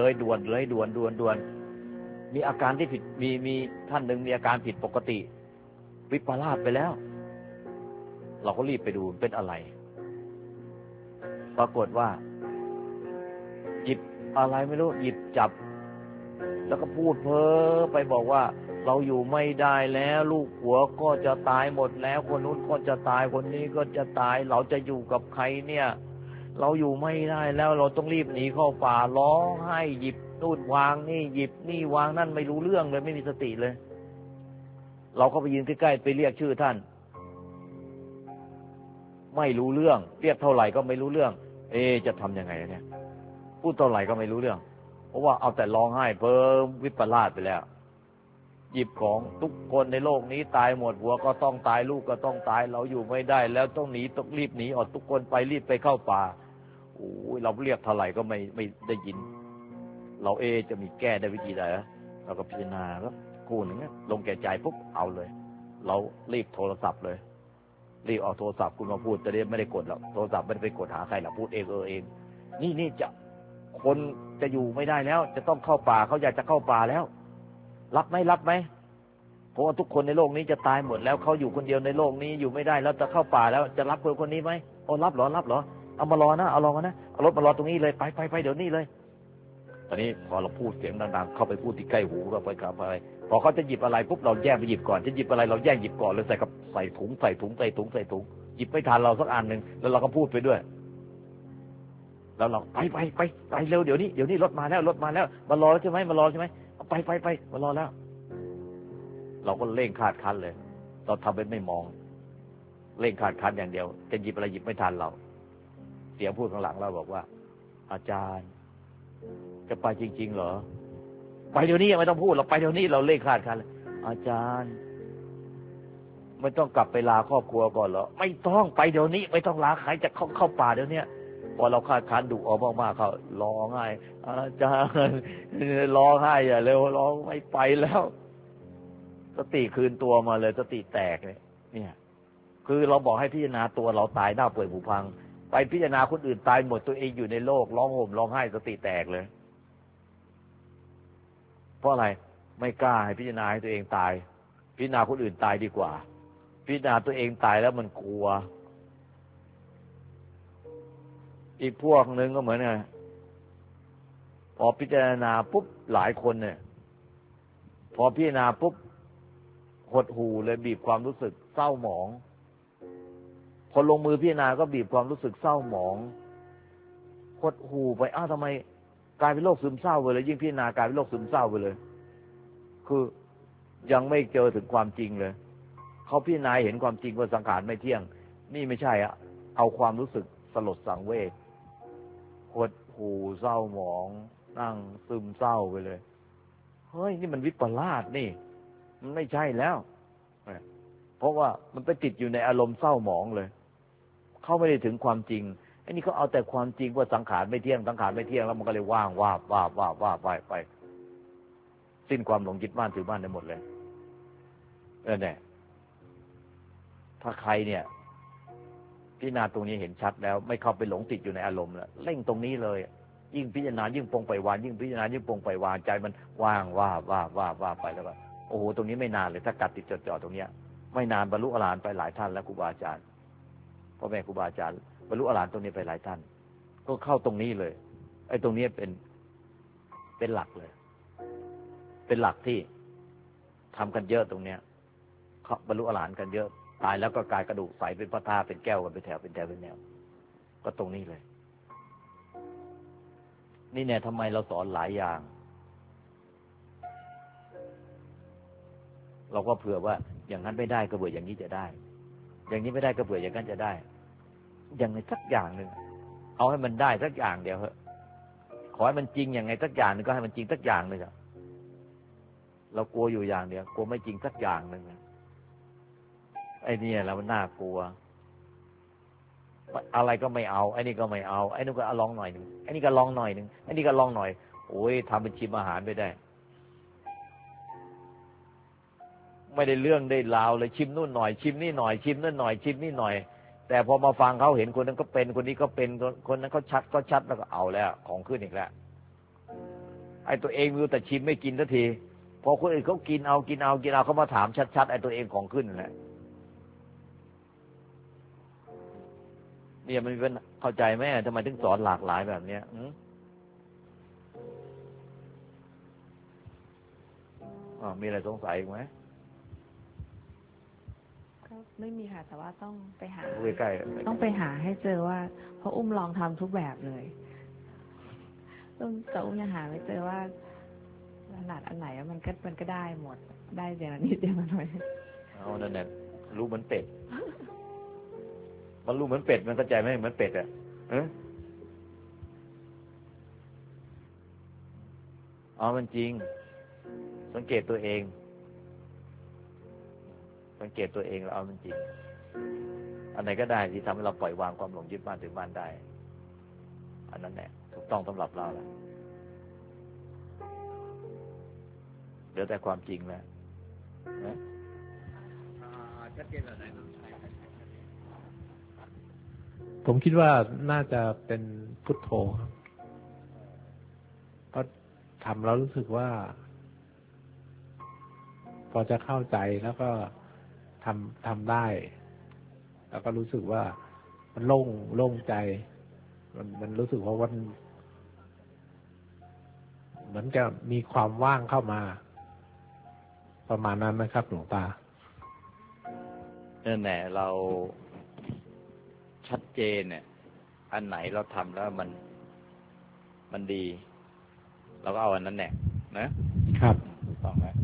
มีอาการที่ผิดมีท่านหนึ่งมีอาการผิดปกติวิปลาสไปแล้วเราก็รีบไปดูเป็นอะไรปรากฏว่าหยิบอะไรไม่รู้หยิบจับแล้วก็พูดเพ้อไปบอกว่าเราอยู่ไม่ได้แล้วลูกผัวก็จะตายหมดแล้วคนนู้นก็จะตายคนนี้ก็จะตายเราจะอยู่กับใครเนี่ยเราอยู่ไม่ได้แล้วเราต้องรีบหนีเข้าป่าร้องไห้หยิบนู่นวางนี่หยิบนี่วางนั่นไม่รู้เรื่องเลยไม่มีสติเลยเราก็ไปยืนใกล้ๆไปเรียกชื่อท่านไม่รู้เรื่องเรียกเท่าไหร่ก็ไม่รู้เรื่องจะทำยังไงเนี่ยพูดเท่าไหร่ก็ไม่รู้เรื่องเพราะว่าเอาแต่ร้องไห้เพิ่มวิปลาสไปแล้วหยิบของทุกคนในโลกนี้ตายหมดผัวก็ต้องตายลูกก็ต้องตายเราอยู่ไม่ได้แล้วต้องหนีต้องรีบหนีออกทุกคนไปรีบไปเข้าป่าโอ้ยเราเรียกเท่าไหร่ก็ไม่ได้ยินเราจะมีแก้ได้วิธีใดเราก็พิจารณาแล้วกูหนึ่งลงแก่ใจปุ๊บเอาเลยเรารีบโทรศัพท์เลยรีบเอาโทรศัพท์คุณมาพูดจะได้ไม่ได้กดหรอกโทรศัพท์ไม่ได้ไปกดหาใครหรอกพูดเองนี่จะคนจะอยู่ไม่ได้แล้วจะต้องเข้าป่าเขาอยากจะเข้าป่าแล้วรับไหมเพราะว่าทุกคนในโลกนี้จะตายหมดแล้วเขาอยู่คนเดียวในโลกนี้อยู่ไม่ได้แล้วจะเข้าป่าแล้วจะรับคนนี้ไหมรับเหรอเอามารอนะเอารอนะเอารถมารอตรงนี้เลยไปเดี๋ยวนี้เลยตอนนี้พอเราพูดเสียงดังๆเข้าไปพูดที่ใกล้หูเราไปกับอะไรพอเขาจะหยิบอะไรปุ๊บเราแย่งไปหยิบก่อนจะหยิบอะไรเราแย่งหยิบก่อนเลยใส่ถุงหยิบไม่ทันเราสักอันนึงแล้วเราก็พูดไปด้วยแล้วเราไปเร็วเดี๋ยวนี้รถมาแล้วมารอใช่ไหมไปมารอแล้วเราก็เร่งคาดคั้นเลยเราทำเป็นไม่มองเร่งคาดคั้นอย่างเดียวจะหยิบอะไรหยิบไม่ทันเราเสียงพูดข้างหลังเราบอกว่าอาจารย์จะไปจริงๆเหรอไปเดี๋ยวนี้ไม่ต้องพูดเราไปเดี๋ยวนี้เราเร่งคาดคั้นเลยอาจารย์ไม่ต้องกลับไปลาครอบครัวก่อนเหรอไม่ต้องไปเดี๋ยวนี้ไม่ต้องลาใครจะเข้าป่าเดี๋ยวนี้พอเราคาดคั้นดุออกมากๆเขาร้องไห้อาจารย์ร้องไห้อย่าเร็วร้องไม่ไปแล้วสติคืนตัวมาเลยสติแตกเลยเนี่ยคือเราบอกให้พิจารณาตัวเราตายหน้าเปื่อยผุพังไปพิจารณาคนอื่นตายหมดตัวเองอยู่ในโลกร้องห่มร้องไห้สติแตกเลยเพราะอะไรไม่กล้าให้พิจารณาให้ตัวเองตายพิจารณาคนอื่นตายดีกว่าพิจารณาตัวเองตายแล้วมันกลัวอีกพวกนึงก็เหมือนไงพอพิจารณาปุ๊บหลายคนเนี่ยพอพิจารณาปุ๊บหดหู่เลยบีบความรู้สึกเศร้าหมองพอลงมือพิจารณาก็บีบความรู้สึกเศร้าหมองหดหู่ไปทำไมกลายเป็นโรคซึมเศร้าไปเลยยิ่งพิจารณากลายเป็นโรคซึมเศร้าไปเลยคือยังไม่เจอถึงความจริงเลยเขาพิจารณาเห็นความจริงว่าสังขารไม่เที่ยงนี่ไม่ใช่เอาความรู้สึกสลดสังเวชหดหู่เศร้าหมองนั่งซึมเศร้าไปเลยเฮ้ยนี่มันวิปลาสนี่มันไม่ใช่แล้วเพราะว่ามันไปติดอยู่ในอารมณ์เศร้าหมองเลยเขาไม่ได้ถึงความจริงไอ้นี่เขาเอาแต่ความจริงว่าสังขารไม่เที่ยงแล้วมันก็เลยว่างว่าไปสิ้นความหลงยึดมั่นถือมั่นได้หมดเลยเนี่ยถ้าใครเนี่ยพิจารณาตรงนี้เห็นชัดแล้วไม่เข้าไปหลงติดอยู่ในอารมณ์แล้วเร่งตรงนี้เลยยิ่งพิจารณายิ่งปรงปล่อยวางยิ่งพิจารณายิ่งปรงปล่อยวางใจมันว่างว่าไปแล้วก็โอ้โหตรงนี้ไม่นานเลยถ้ากัดติดจ่อตรงเนี้ยไม่นานบรรลุอรหันต์ไปหลายท่านแล้วครูบาอาจารย์พ่อแม่ครูบาอาจารย์บรรลุอรหันต์ตรงนี้ไปหลายท่านก็เข้าตรงนี้เลยไอ้ตรงนี้เป็นหลักเลยเป็นหลักที่ทำกันเยอะตรงเนี้ยบรรลุอรหันต์กันเยอะตายแล้วก็กลายกระดูกใสเป็นพระธาตุเป็นแก้วกันเป็นแถวเป็นแนวก็ตรงนี้เลยนี่เนี่ยทำไมเราสอนหลายอย่างเราก็เผื่อว่าอย่างนั้นไม่ได้ก็เผื่ออย่างนี้จะได้อย่างนี้ไม่ได้ก็เผื่ออย่างนั้นจะได้อย่างไรสักอย่างหนึ่งเอาให้มันได้สักอย่างเดียวเถอะขอให้มันจริงอย่างไงสักอย่างนึงก็ให้มันจริงสักอย่างนึงอะเรากลัวอยู่อย่างเดียวกลัวไม่จริงสักอย่างนึงไอ้นี่เรามันน่ากลัวอะไรก็ไม่เอาไอ้นี่ก็ไม่เอาไอ้นู่นก็ลองหน่อยนึงไอ้นี่ก็ลองหน่อยนึงไอ้นี่ก็ลองหน่อยโอ้ยทำเป็นชิมอาหารไปได้ไม่ได้เรื่องได้ราวเลยชิมนู่นหน่อยชิมนี่หน่อยชิมนั่นหน่อยชิมนี่หน่อยแต่พอมาฟังเขาเห็นคนนั้นก็เป็นคนนี้ก็เป็นคนนั้นเขาชัดแล้วก็เอาแล้วของขึ้นอีกแล้วไอ้ตัวเองมีแต่ชิมไม่กินสักทีพอคนอื่นเขากินเอาเขามาถามชัดๆไอ้ตัวเองของขึ้นแหละเนี่ยมันเป็นเข้าใจไหมทำไมถึงสอนหลากหลายแบบเนี้ยมีอะไรสงสัยอีกไหมก็ไม่มีค่ะแต่ว่าต้องไปหาใกล้ต้องไปหาให้เจอว่าเพราะอุ้มลองทำทุกแบบเลยแต่อุ้มยังหาไม่เจอว่าขนาดอันไหนมันก็ได้หมดได้อย่างนิดอย่างน้อยเอานั่นแหละรู้เหมือนเป็ดมันรู้เหมือนเป็ดมันเข้าใจไหมเหมือนเป็ดอ่ะมันจริงสังเกตตัวเองแล้วเอามันจริงอันไหนก็ได้ที่ทำให้เราปล่อยวางความหลงยึดมั่นถือมั่นได้อันนั้นแหละถูกต้องสำหรับเราแล้วเหลือแต่ความจริงแล้วนะชัดเจนอะไรผมคิดว่าน่าจะเป็นพุทโธครับเพราะทำแล้วรู้สึกว่าพอจะเข้าใจแล้วก็ทำได้แล้วก็รู้สึกว่ามันโล่งใจมันรู้สึกว่ามันเหมือนกับมีความว่างเข้ามาประมาณนั้นนะครับหลวงตานั่นแหละเราชัดเจนเนี่ยอันไหนเราทำแล้วมันดีเราก็เอาอันนั้นแหละนะครับต้องแล้ว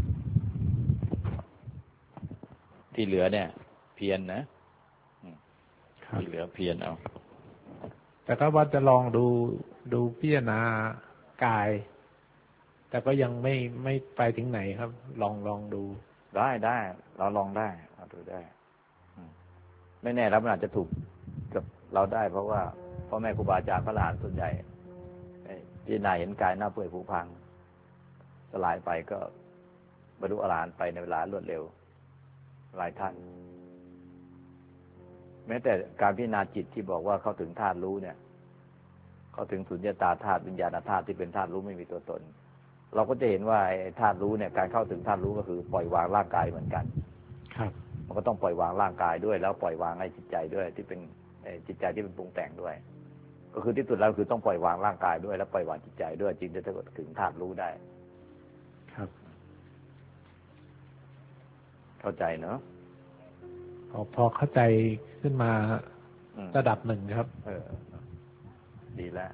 ที่เหลือเนี่ยเพียรนะที่เหลือเพียรเอาแต่ก็ว่าจะลองดูพิจารณากายแต่ก็ยังไม่ไปถึงไหนครับลองดูได้เราลองได้เราดูได้ไม่แน่แล้วมันอาจจะถูกกับเราได้เพราะว่าพ่อแม่ครูบาอาจารย์พระอรหันต์ส่วนใหญ่พิจารณาเห็นกายหน้าเปื่อยผุพังสลายไปก็บรรลุอรหันต์ไปในเวลารวดเร็วหลายท่านแม้แต่การพิจารณาจิตที่บอกว่าเข้าถึงธาตุรู้เนี่ยเข้าถึงสุญญตาธาตุวิญญาณธาตุที่เป็นธาตุรู้ไม่มีตัวตนเราก็จะเห็นว่าธาตุรู้เนี่ยการเข้าถึงธาตุรู้ก็คือปล่อยวางร่างกายเหมือนกันครับมันก็ต้องปล่อยวางร่างกายด้วยแล้วปล่อยวางให้จิตใจด้วยที่เป็นจิตใจที่เป็นปรุงแต่งด้วยก็คือที่สุดแล้วคือต้องปล่อยวางร่างกายด้วยแล้วปล่อยวางจิตใจด้วยจึงจะถึงธาตุรู้ได้ครับเข้าใจเนาะพอเข้าใจขึ้นมาระดับหนึ่งครับดีแล้ว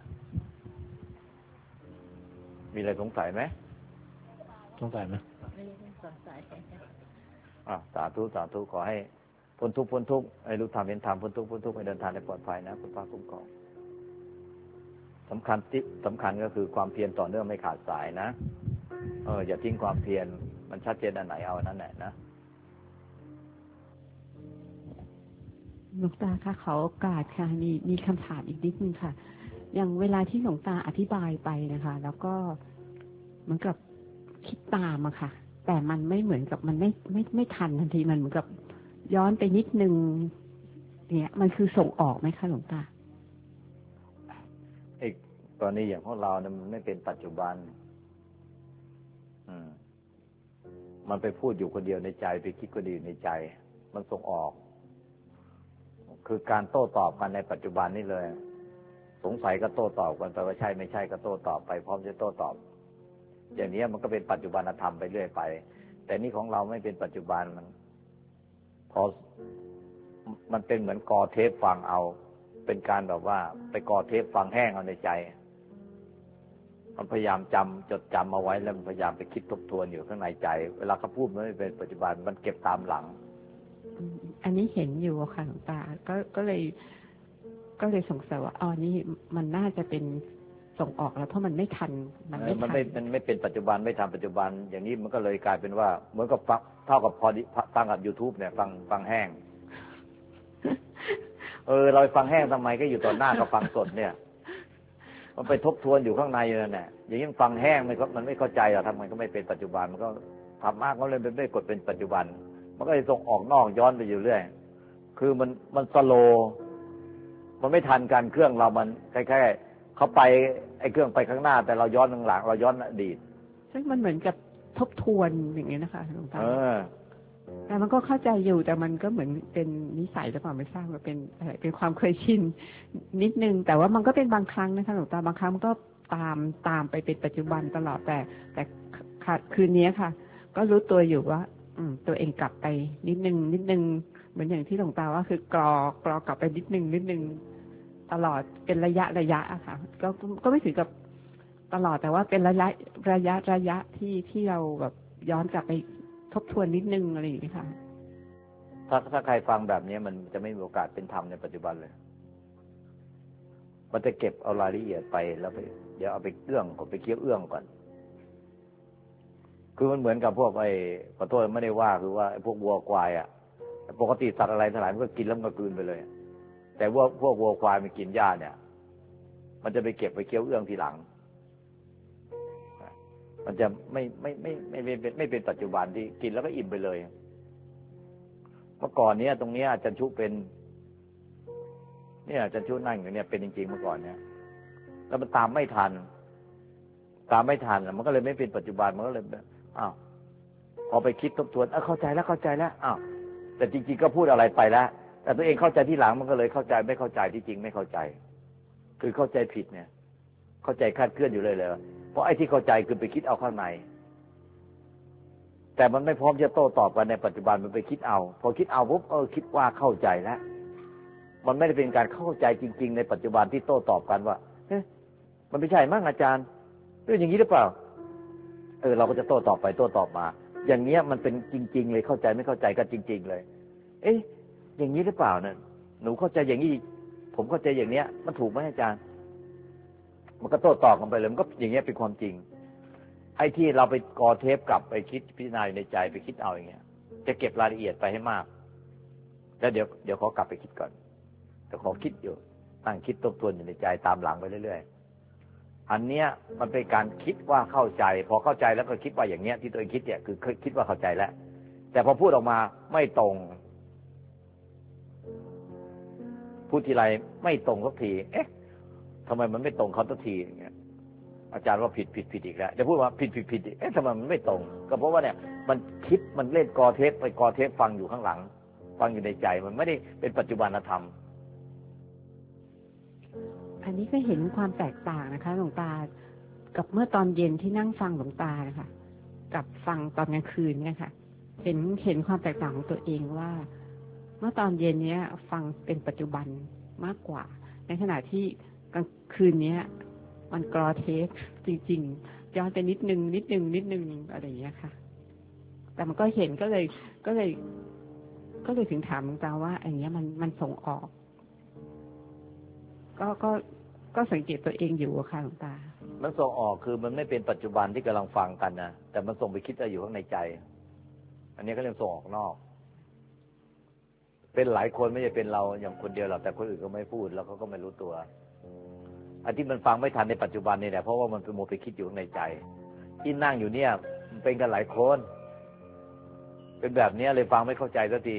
มีอะไรสงสัยไหมสงสัยไหมไม่สงสัยสาธุขอให้พ้นทุกข์ให้รู้ธรรมเห็นธรรมพ้นทุกข์ให้เดินทางได้ปลอดภัยนะคุณพระคุ้มครองสำคัญก็คือความเพียรต่อเนื่องไม่ขาดสายนะอย่าทิ้งความเพียรมันชัดเจนอันไหนเอาอันนั้นแหละนะหลวงตาค่ะขอโอกาสค่ะมีคำถามอีกนิดนึงค่ะอย่างเวลาที่หลวงตาอธิบายไปนะคะแล้วก็เหมือนกับคิดตามอะค่ะแต่มันไม่เหมือนกับมันไม่ทันทันทีมันเหมือนกับย้อนไปนิดนึงเนี่ยมันคือส่งออกไหมคะหลวงตาตอนนี้อย่างพวกเราเนี่ยมันไม่เป็นปัจจุบันมันไปพูดอยู่คนเดียวในใจไปคิดคนเดียวในใจมันส่งออกคือการโต้ตอบกันในปัจจุบันนี่เลยสงสัยก็โต้ตอบกันไปว่าใช่ไม่ใช่ก็โต้ตอบไปพร้อมจะโต้ตอบอย่างนี้มันก็เป็นปัจจุบันธรรมไปเรื่อยไปแต่นี่ของเราไม่เป็นปัจจุบันมันเป็นเหมือนกอเทปฟังเอาเป็นการแบบว่าไปกอเทปฟังแห้งเอาในใจมันพยายามจดจำเอาไว้แล้วมันพยายามไปคิดทบทวนอยู่ข้างในใจเวลาเขาพูดมันไม่เป็นปัจจุบันมันเก็บตามหลังอันนี้เห็นอยู่ค่ะหลวงตาก็เลยสงสัยว่านี่มันน่าจะเป็นส่งออกแล้วเพราะมันไม่ทันมันไม่เป็นปัจจุบันไม่ทันปัจจุบันอย่างนี้มันก็เลยกลายเป็นว่าเหมือนกับเท่ากับพอฟังกับ YouTube เนี่ยฟังแห้งเราฟังแห้งทำไมก็อยู่ต่อหน้ากับฟังสดเนี่ยมันไปทบทวนอยู่ข้างในนั่นแหละอย่างนี้ฟังแห้งมันไม่เข้าใจหรอกทำไมก็ไม่เป็นปัจจุบันมันก็ทำมากก็เลยไม่กดเป็นปัจจุบันมันก็เลยส่งออกนอกย้อนไปอยู่เรื่อยคือมันสโลมันไม่ทันกันเครื่องเรามันแค่เขาไปไอ้เครื่องไปข้างหน้าแต่เราย้อนข้างหลังเราย้อนอดีตซึ่งมันเหมือนกับทบทวนอย่างนี้นะคะหลวงตาแต่มันก็เข้าใจอยู่แต่มันก็เหมือนเป็นนิสัยหรือเปล่าไม่ทราบว่าเป็นความเคยชินนิดนึงแต่ว่ามันก็เป็นบางครั้งนะคะหลวงตาบางครั้งมันก็ตามไปเป็นปัจจุบันตลอดแต่คืนนี้ค่ะก็รู้ตัวอยู่ว่าตัวเองกลับไปนิดนึงเหมือนอย่างที่หลวงตาว่าคือกรอกลับไปนิดนึงตลอดเป็นระยะอะค่ะก็ไม่ถึงกับตลอดแต่ว่าเป็นระยะที่เราแบบย้อนกลับไปทบทวนนิดนึงอะไรอย่างนี้ค่ะถ้าใครฟังแบบนี้มันจะไม่มีโอกาสเป็นธรรมในปัจจุบันเลยมันจะเก็บเอารายละเอียดไปแล้วเดี๋ยวเอาไปเอื้องก่อนไปเคี้ยวเอื้องก่อนคือมันเหมือนกับพวกขอโทษไม่ได้ว่าคือว่าพวกวัวควายอ่ะปกติสัตว์อะไรทั้งหลายมันก็กินแล้วมันก็กลืนไปเลยแต่ว่าพวกวัวควายมันกินหญ้าเนี่ยมันจะไปเก็บไปเคี้ยวเอื้องทีหลังมันจะไม่เป็นปัจจุบันที่กินแล้วก็อิ่มไปเลยเมื่อก่อนเนี้ยตรงเนี้ยอาจารย์ชุเป็นเนี่ยอาจารย์ชุนั่งอยู่เนี่ยเป็นจริงๆเมื่อก่อนเนี่ยแล้วมันตามไม่ทันมันก็เลยไม่เป็นปัจจุบันมันก็เลยพอไปคิดทบทวนเข้าใจแล้วแต่จริงๆก็พูดอะไรไปแล้วแต่ตัวเองเข้าใจที่หลังมันก็เลยเข้าใจไม่เข้าใจที่จริงไม่เข้าใจคือเข้าใจผิดเนี่ยเข้าใจคลาดเคลื่อนอยู่เลยเพราะไอ้ที่เข้าใจคือไปคิดเอาข้างในแต่มันไม่พร้อมจะโต้ตอบกันในปัจจุบันมันไปคิดเอาพอคิดเอาปุ๊บคิดว่าเข้าใจแล้วมันไม่ได้เป็นการเข้าใจจริงๆในปัจจุบันที่โต้ตอบกันว่ามันไม่ใช่มั้งอาจารย์อย่างนี้หรือเปล่าเราก็จะโต้ตอบไปโต้ตอบมาอย่างเนี้ยมันเป็นจริงๆเลยเข้าใจไม่เข้าใจกันจริงๆเลยอย่างนี้หรือเปล่าเนี่ยหนูเข้าใจอย่างนี้ผมเข้าใจอย่างเนี้ยมันถูกไหมอาจารย์มันก็โต้ตอบกันไปเลยมันก็อย่างเงี้ยเป็นความจริงไอ้ที่เราไปกอเทปกลับไปคิดพิจารณาในใจไปคิดเอาอย่างเงี้ยจะเก็บรายละเอียดไปให้มากแล้วเดี๋ยวขอกลับไปคิดก่อนแต่ขอคิดอยู่ตั้งคิดทบทวนอยู่ในใจตามหลังไปเรื่อยๆอันเนี้ยมันเป็นการคิดว่าเข้าใจพอเข้าใจแล้วก็คิดว่าอย่างเงี้ยที่ตัวเองคิดเนี่ยคือคิดว่าเข้าใจแล้วแต่พอพูดออกมาไม่ตรงพูดทีไรไม่ตรงสักทีทำไมมันไม่ตรงเขาสักทีอย่างเงี้ยอาจารย์ว่าผิดอีกแล้วเดี๋ยวพูดว่าผิดอีกทำไมมันไม่ตรงก็เพราะว่าเนี่ยมันคิดมันเล่นกอเทปไปกอเทปฟังอยู่ข้างหลังฟังอยู่ในใจมันไม่ได้เป็นปัจจุบันธรรมอันนี้ก็เห็นความแตกต่างนะคะหลวงตากับเมื่อตอนเย็นที่นั่งฟังหลวงตานะคะกับฟังตอนกลางคืนเนี่ยค่ะเห็นความแตกต่างของตัวเองว่าเมื่อตอนเย็นเนี้ยฟังเป็นปัจจุบันมากกว่าในขณะที่กลางคืนเนี้ยมันกรอเทปจริงๆย้อนไปนิดนึงอะไรอย่างเงี้ยค่ะแต่มันก็เห็นก็เลยถึงถามหลวงตาว่าอย่างเงี้ยมันส่งออกก็สังเกตตัวเองอยู่ค่ะหลวงตามันส่งออกคือมันไม่เป็นปัจจุบันที่กำลังฟังกันนะแต่มันส่งไปคิดอะไรอยู่ข้างในใจอันนี้ก็เรียกส่งออกนอกเป็นหลายคนไม่ใช่เป็นเราอย่างคนเดียวหรอกแต่คนอื่นก็ไม่พูดแล้วเขาก็ไม่รู้ตัวอันที่มันฟังไม่ทันในปัจจุบันนี่แหละเพราะว่ามันไปโมไปคิดอยู่ข้างในใจที่นั่งอยู่เนี่ยมันเป็นกันหลายคนเป็นแบบนี้เลยฟังไม่เข้าใจสักที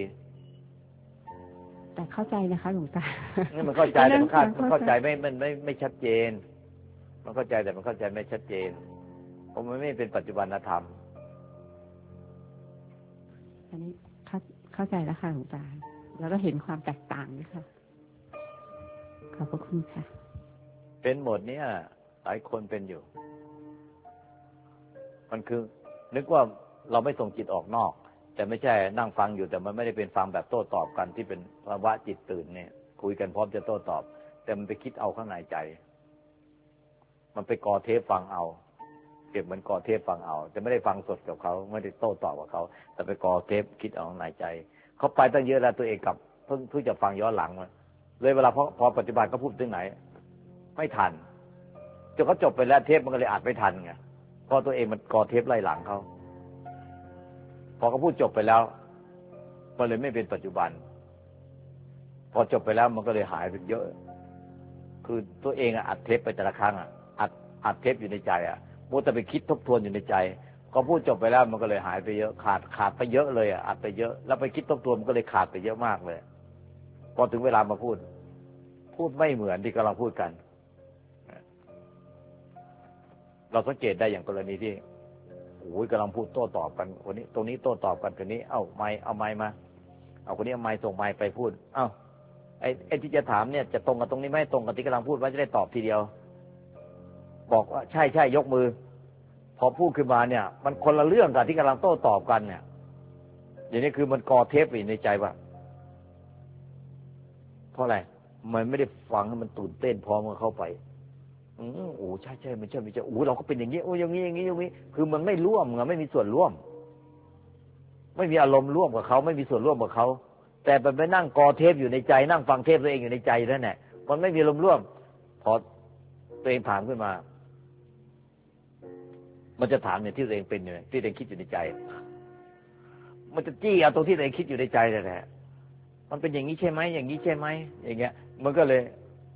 แต่เข้าใจนะคะหลวงตานี่มันเข้าใจแต่มันเข้าใจไม่ชัดเจนมันเข้าใจแต่มันเข้าใจไม่ชัดเจนเพราะมันไม่เป็นปัจจุบันธรรมอันนี้เข้าใจแล้วค่ะหลวงตาแล้วก็เห็นความแตกต่างด้วยค่ะขอบพระคุณค่ะเป็นหมดเนี่ยหลายคนเป็นอยู่มันคือนึกว่าเราไม่ส่งจิตออกนอกแต่ไม่ใช่นั่งฟังอยู่แต่มันไม่ได้เป็นฟังแบบโต้ตอบกันที่เป็นภาวะจิตตื่นเนี่ยคุยกันพร้อมจะโต้ตอบแต่มันไปคิดเอาข้างในใจมันไปกอเทปฟังเอาเก็บเหมือนกอเทปฟังเอาแต่ไม่ได้ฟังสดกับเขาไม่ได้โต้ตอบกับเขาแต่ไปกอเทปคิดเอาข้างในใจเขาไปตั้งเยอะแล้วตัวเองกลับเพิ่งจะฟังย้อนหลังเลยเวลาพอปัจจุบันก็พูดถึงไหนไม่ทันจนเขาจบไปแล้วเทปมันก็เลยอัดไม่ทันไงเพราะตัวเองมันกอเทปไล่หลังเขาพอเขาพูดจบไปแล้วมันเลยไม่เป็นปัจจุบันพอจบไปแล้วมันก็เลยหายไปเยอะคือตัวเองอัดเทปไปแต่ละครั้งอัดเทปอยู่ในใจมัวแต่ไปคิดทบทวนอยู่ในใจก็พูดจบไปแล้วมันก็เลยหายไปเยอะขาดไปเยอะเลยอัดไปเยอะแล้วไปคิดทบทวนมันก็เลยขาดไปเยอะมากเลยพอถึงเวลามาพูดไม่เหมือนที่กำลังพูดกันเราสังเกตได้อย่างกรณีที่โอ้ยกำลังพูดโต้ตอบกันคนนี้ตรงนี้โต้ตอบกันคนนี้เอาไมค์มาเอาคนนี้เอาไมค์ส่งไมค์ไปพูดไอ้ที่จะถามเนี่ยจะตรงกับตรงนี้ไหมตรงกับที่กำลังพูดว่าจะได้ตอบทีเดียวบอกว่าใช่ยกมือพอพูดขึ้นมาเนี่ยมันคนละเรื่องกับที่กำลังโต้ตอบกันเนี่ยอย่างนี้คือมันกอเทปอยู่ในใจว่าเพราะอะไรมันไม่ได้ฟังให้มันตื่นเต้นพร้อมกันเข้าไปโอ้ใช่ไม่ใช่โอ้เราก็เป็นอย่างนี้โอ้อย่างนี้คือมันไม่ร่วมไงไม่มีส่วนร่วมไม่มีอารมณ์ร่วมกับเขาไม่มีส่วนร่วมกับเขาแต่มันไปนั่งกอเทปอยู่ในใจนั่งฟังเทปตัวเองอยู่ในใจนั่นแหละมันไม่มีอารมณ์ร่วมพอตัวเองถามขึ้นมามันจะถามเนี่ยที่ตัวเองเป็นอยู่ที่ตัวเองคิดอยู่ในใจมันจะจี้เอาตรงที่ตัวเองคิดอยู่ในใจนั่นแหละมันเป็นอย่างนี้ใช่ไหมอย่างนี้ใช่ไหมอย่างเงี้ยมันก็เลย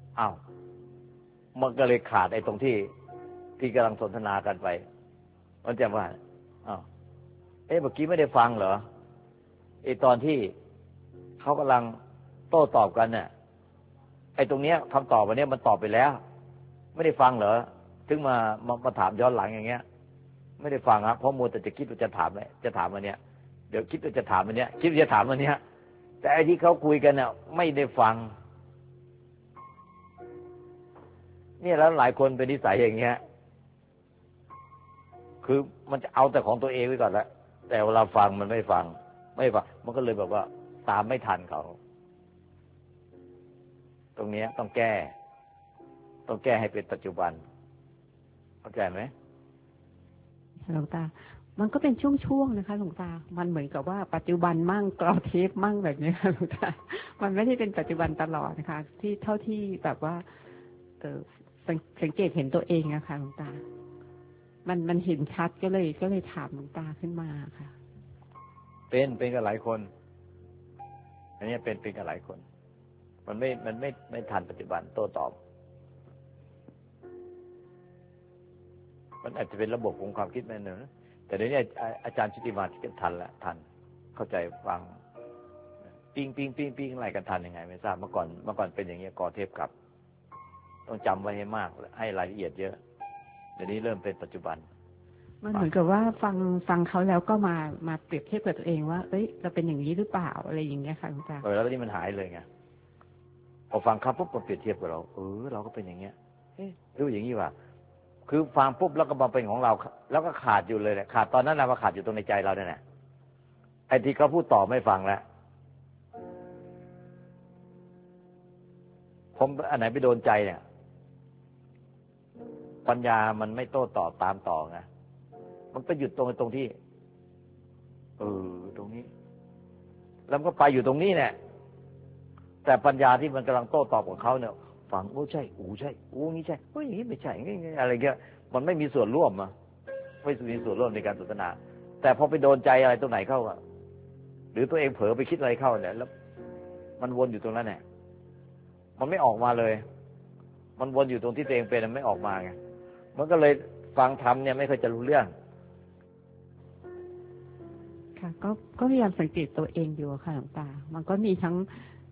มันก็เลยขาดไอ้ตรงที่กำลังสนทนากันไปมันจะว่าเมื่อกี้ไม่ได้ฟังเหรอไอ้ตอนที่เขากำลังโต้ตอบกันเนี่ยไอ้ตรงเนี้ยคำตอบวันนี้มันตอบไปแล้วไม่ได้ฟังเหรอถึงมาถามย้อนหลังอย่างเงี้ยไม่ได้ฟังครับเพราะมัวแต่จะคิดว่าจะถามวันเนี้ยเดี๋ยวคิดว่าจะถามวันเนี้ยคิดว่าจะถามวันเนี้ยแต่ไอ้ที่เขาคุยกันเนี่ยไม่ได้ฟังเนี่ยแล้วหลายคนเป็นนิสัยอย่างเงี้ยคือมันจะเอาแต่ของตัวเองไว้ก่อนแล้วแต่เวลาฟังมันไม่ฟังมันก็เลยแบบว่าตามไม่ทันเขาตรงนี้ต้องแก้ให้เป็นปัจจุบันเข้าใจไหมหลวงตามันก็เป็นช่วงๆนะคะหลวงตามันเหมือนกับว่าปัจจุบันมั่งกรอเทปมั่งแบบนี้ค่ะหลวงตามันไม่ได้เป็นปัจจุบันตลอดนะคะที่เท่าที่แบบว่าสังเกตเห็นตัวเองอะค่ะหลวงตามันเห็นชัดก็เลยถามหลวงตาขึ้นมาค่ะเป็นกับหลายคนอันนี้เป็นกับหลายคนมันไม่ทันปัจจุบันโต้ตอบมันอาจจะเป็นระบบของความคิดนั่นเองแต่เดี๋ยวนี้อาจารย์ชุติมาที่ทันเข้าใจฟังปิ้งอะไรกันทันยังไงไม่ทราบเมื่อก่อนเป็นอย่างเงี้ยกอเทปกลับต้องจำไว้ให้มากให้รายละเอียดเยอะเดี๋ยวนี้เริ่มเป็นปัจจุบันมันเหมือนกับว่าฟังเขาแล้วก็มาเปรียบเทียบกับตัวเองว่าเราเป็นอย่างนี้หรือเปล่าอะไรอย่างเงี้ยค่ะคุณตาแล้วนี่มันหายเลยไงพอฟังครับปุ๊บมาเปรียบเทียบกับเราเราก็เป็นอย่างเงี้ยรู้อย่างนี้ว่าคือฟังปุ๊บแล้วก็มาเป็นของเราแล้วก็ขาดอยู่เลยแหละขาดตอนนั้นนะมาขาดอยู่ตรงในใจเราเนี่ยแหละไอ้ที่เขาพูดต่อไม่ฟังแล้วผมอันไหนไปโดนใจเนี่ยปัญญามันไม่โต้ตอบตามต่อไงมันไปหยุดตรงที่ตรงนี้แล้วมันก็ไปอยู่ตรงนี้แหละแต่ปัญญาที่มันกำลังโต้ตอบของเขาเนี่ยฟังใช่ใช่นี่ใช่อย่างนี้ไม่ใช่อะไรเงี้ยมันไม่มีส่วนร่วมไม่มีส่วนร่วมในการสนทนาแต่พอไปโดนใจอะไรตรงไหนเข้าหรือตัวเองเผลอไปคิดอะไรเข้าเนี่ยแล้วมันวนอยู่ตรงนั้นแหละมันไม่ออกมาเลยมันวนอยู่ตรงที่ตัวเองเป็นมันไม่ออกมาไงมันก็เลยฟังธรรมเนี่ยไม่ค่อยจะรู้เรื่องค่ะก็พยายามสังเกตตัวเองอยู่ค่ะหลวงตามันก็มีทั้ง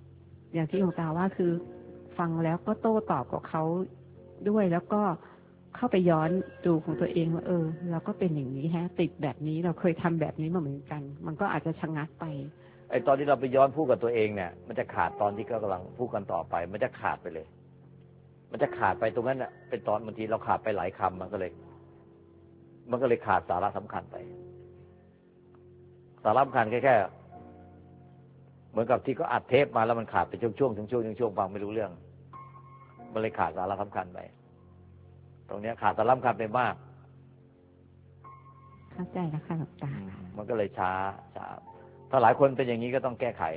อย่างที่หลวงตาว่าคือฟังแล้วก็โต้ตอบกับเขาด้วยแล้วก็เข้าไปย้อนดูของตัวเองว่าเราก็เป็นอย่างนี้ติดแบบนี้เราเคยทำแบบนี้มาเหมือนกัน มันก็อาจจะชะงักไปไอ้ตอนที่เราไปย้อนพูดกับตัวเองเนี่ยมันจะขาดตอนที่ก็กำลังพูดกันต่อไปมันจะขาดไปเลยมันจะขาดไปตรงนั้นน่ะเป็นตอนบางทีเราขาดไปหลายคำมันก็เลยขาดสาระสำคัญไปสาระสำคัญแค่เหมือนกับที่เขาอัดเทปมาแล้วมันขาดไปช่วงฟังไม่รู้เรื่องมันเลยขาดสาระสำคัญไปตรงนี้ขาดสาระสำคัญไปมากเข้าใจแล้วค่ะหลวงตามันก็เลยช้าถ้าหลายคนเป็นอย่างนี้ก็ต้องแก้ไข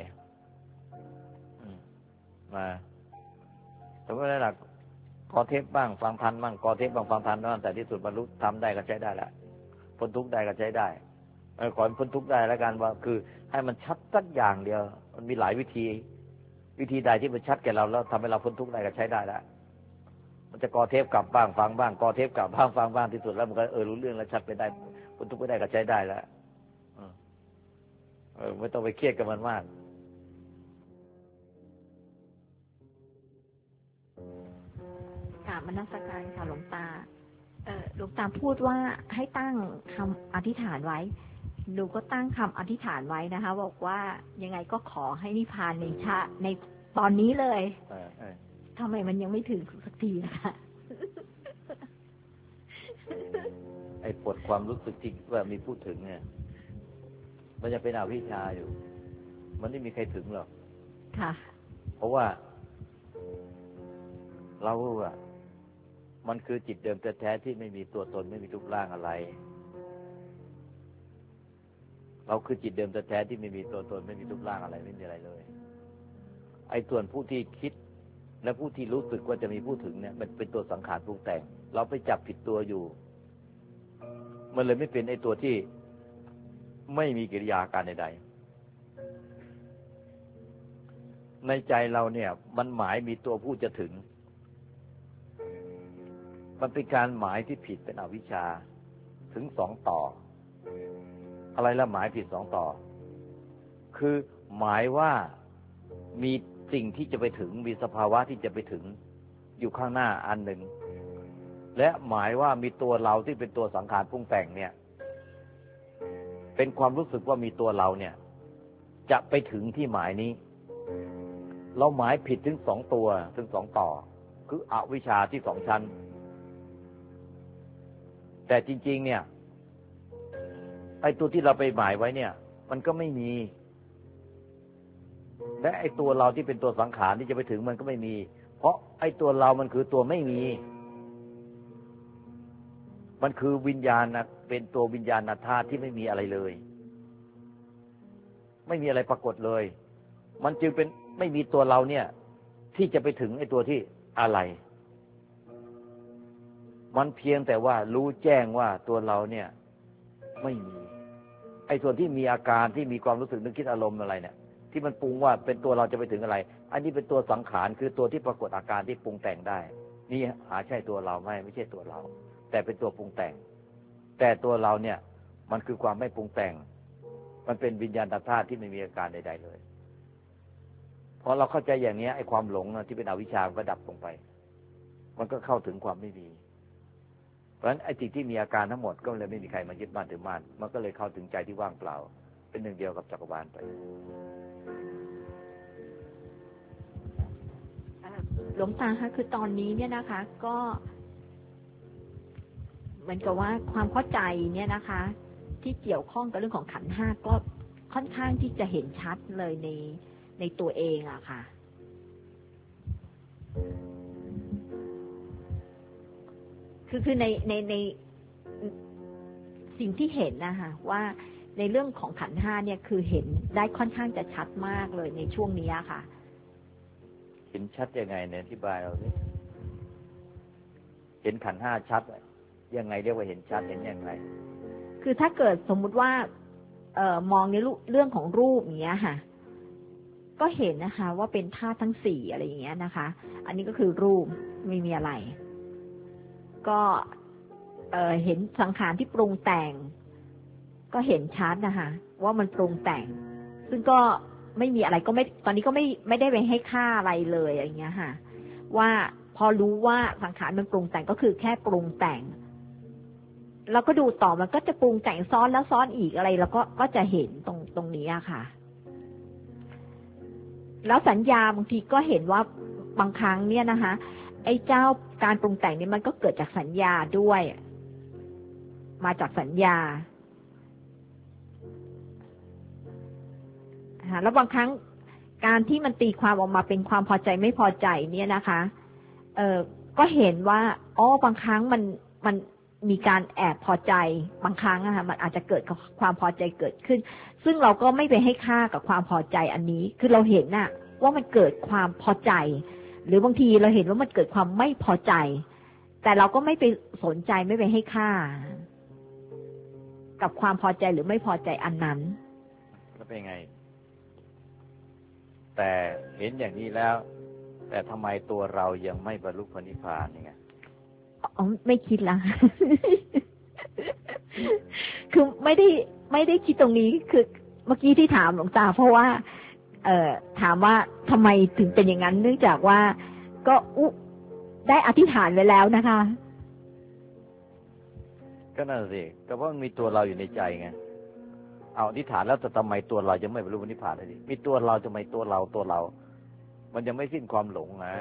มาสมมติว่ากอเทปบ้างฟังทันบ้างกอเทปบ้างฟังทันบ้างแต่ที่สุดบรรลุทำได้ก็ใช้ได้แล้วพ้นทุกข์ได้ก็ใช้ได้ก่อนพ้นทุกข์ได้แล้วกันว่าคือให้มันชัดสักอย่างเดียวมันมีหลายวิธีใดที่มันชัดแก่เราแล้วทำให้เราพ้นทุกข์ได้ก็ใช้ได้แล้วมันจะกอเทปกลับบ้างฟังบ้างกอเทปกลับบ้างฟังบ้างที่สุดแล้วมันก็รู้เรื่องแล้วชัดไปได้พ้นทุกข์ไปได้ก็ใช้ได้แล้วไม่ต้องไปเครียดกับมันมากกราบนมัสการค่ะหลวงตาหลวงตาพูดว่าให้ตั้งคำอธิษฐานไว้หนูก็ตั้งคำอธิษฐานไว้นะคะบอกว่ายังไงก็ขอให้นิพพานในตอนนี้เลยทำไมมันยังไม่ถึงสักทีนะคะไอ้ปวดความรู้สึกที่ว่ามีพูดถึงเนี่ยมันจะเป็นอวิชชาอยู่มันไม่มีใครถึงหรอกค่ะเพราะว่าเราว่ามันคือจิตเดิมแท้ๆที่ไม่มีตัวตนไม่มีรูปร่างอะไรเราคือจิตเดิมแท้ๆที่ไม่มีตัวตนไม่มีรูปร่างอะไรไม่มีอะไรเลยไอ้ส่วนผู้ที่คิดและผู้ที่รู้สึกว่าจะมีผู้ถึงเนี่ยมันเป็นตัวสังขารปรุงแต่งเราไปจับผิดตัวอยู่มันเลยไม่เป็นไอ้ตัวที่ไม่มีกิริยาการใดๆในใจเราเนี่ยมันหมายมีตัวผู้จะถึงมันเป็นการหมายที่ผิดเป็นอวิชชาถึง2 ต่ออะไรละหมายผิด2 ต่อคือหมายว่ามีสิ่งที่จะไปถึงมีสภาวะที่จะไปถึงอยู่ข้างหน้าอันหนึ่งและหมายว่ามีตัวเราที่เป็นตัวสังขารปรุงแต่งเนี่ยเป็นความรู้สึกว่ามีตัวเราเนี่ยจะไปถึงที่หมายนี้เราหมายผิดถึง2 ตัวถึง2 ต่อคืออวิชชาที่2 ชั้นแต่จริงๆเนี่ยไอ้ตัวที่เราไปหมายไว้เนี่ยมันก็ไม่มีและไอ้ตัวเราที่เป็นตัวสังขารที่จะไปถึงมันก็ไม่มีเพราะไอ้ตัวเรามันคือตัวไม่มีมันคือวิญญาณนะเป็นตัววิญญาณธาตุที่ไม่มีอะไรเลยไม่มีอะไรปรากฏเลยมันจึงเป็นไม่มีตัวเราเนี่ยที่จะไปถึงไอ้ตัวที่อะไรมันเพียงแต่ว่ารู้แจ้งว่าตัวเราเนี่ยไม่มีไอ้ส่วนที่มีอาการที่มีความรู้สึกนึกคิดอารมณ์อะไรเนี่ยที่มันปรุงว่าเป็นตัวเราจะไปถึงอะไรอันนี้เป็นตัวสังขารคือตัวที่ปรากฏอาการที่ปรุงแต่งได้นี่หาใช่ตัวเราไม่ใช่ตัวเราแต่เป็นตัวปรุงแต่งแต่ตัวเราเนี่ยมันคือความไม่ปรุงแต่งมันเป็นวิญญาณธาตุที่ไม่มีอาการใดๆเลยพอเราเข้าใจอย่างนี้ไอ้ความหลงที่เป็นอวิชชามันก็ดับลงไปมันก็เข้าถึงความไม่มีเพราะฉะนั้นไอ้สิ่งที่มีอาการทั้งหมดก็เลยไม่มีใครมายึดมั่นถือมั่นมันก็เลยเข้าถึงใจที่ว่างเปล่าเป็นหนึ่งเดียวกับจักรวาลไปหลวงตาคะคือตอนนี้เนี่ยนะคะก็เหมือนกับว่าความเข้าใจเนี่ยนะคะที่เกี่ยวข้องกับเรื่องของขันธ์ 5ก็ค่อนข้างที่จะเห็นชัดเลยในตัวเองอะค่ะคือในสิ่งที่เห็นนะคะว่าในเรื่องของขันธ์ 5เนี่ยคือเห็นได้ค่อนข้างจะชัดมากเลยในช่วงนี้ค่ะเห็นชัดยังไงเนี่ยอธิบายเราสิเห็นขันธ์ 5ชัดยังไงเรียกว่าเห็นชัดเห็นยังไงคือถ้าเกิดสมมุติว่ามองในเรื่องของรูปอย่างเงี้ยค่ะก็เห็นนะคะว่าเป็นธาตุทั้ง4อะไรอย่างเงี้ยนะคะอันนี้ก็คือรูปไม่มีอะไรก็เห็นสังขารที่ปรุงแต่งก็เห็นชัดนะคะว่ามันปรุงแต่งซึ่งก็ไม่มีอะไรก็ไม่ตอนนี้ก็ไม่ได้ไปให้ค่าอะไรเลยอย่างเงี้ยค่ะว่าพอรู้ว่าสังขารมันปรุงแต่งก็คือแค่ปรุงแต่งแล้วก็ดูต่อมันก็จะปรุงแต่งซ้อนแล้วซ้อนอีกอะไรแล้วก็จะเห็นตรงนี้ค่ะแล้วสัญญาบางทีก็เห็นว่าบางครั้งเนี่ยนะคะไอ้เจ้าการปรุงแต่งนี่มันก็เกิดจากสัญญาด้วยมาจากสัญญาแล้วบางครั้งการที่มันตีความออกมาเป็นความพอใจไม่พอใจเนี่ยนะคะก็เห็นว่าบางครั้งมันมีการแอบพอใจบางครั้งนะคะมันอาจจะเกิดความพอใจเกิดขึ้นซึ่งเราก็ไม่ไปให้ค่ากับความพอใจอันนี้คือเราเห็นน่ะว่ามันเกิดความพอใจหรือบางทีเราเห็นว่ามันเกิดความไม่พอใจแต่เราก็ไม่ไปสนใจไม่ไปให้ค่ากับความพอใจหรือไม่พอใจอันนั้นแล้วเป็นไงแต่เห็นอย่างนี้แล้วแต่ทำไมตัวเรายังไม่บรรลุพระนิพพานนี่ไงไม่คิดละ คือไม่ได้คิดตรงนี้คือเมื่อกี้ที่ถามหลวงตาเพราะว่าถามว่าทำไมถึงเป็นอย่างนั้นเนื่องจากว่าก็ได้อธิษฐานไว้แล้วนะคะก็นั่นสิก็เพราะมันมีตัวเราอยู่ในใจไงเอาอธิษฐานแล้วแต่ทำไมตัวเรายังไม่บรรลุพระนิพพานเลยมีตัวเราทำไมตัวเรามันยังไม่สิ้นความหลงนะ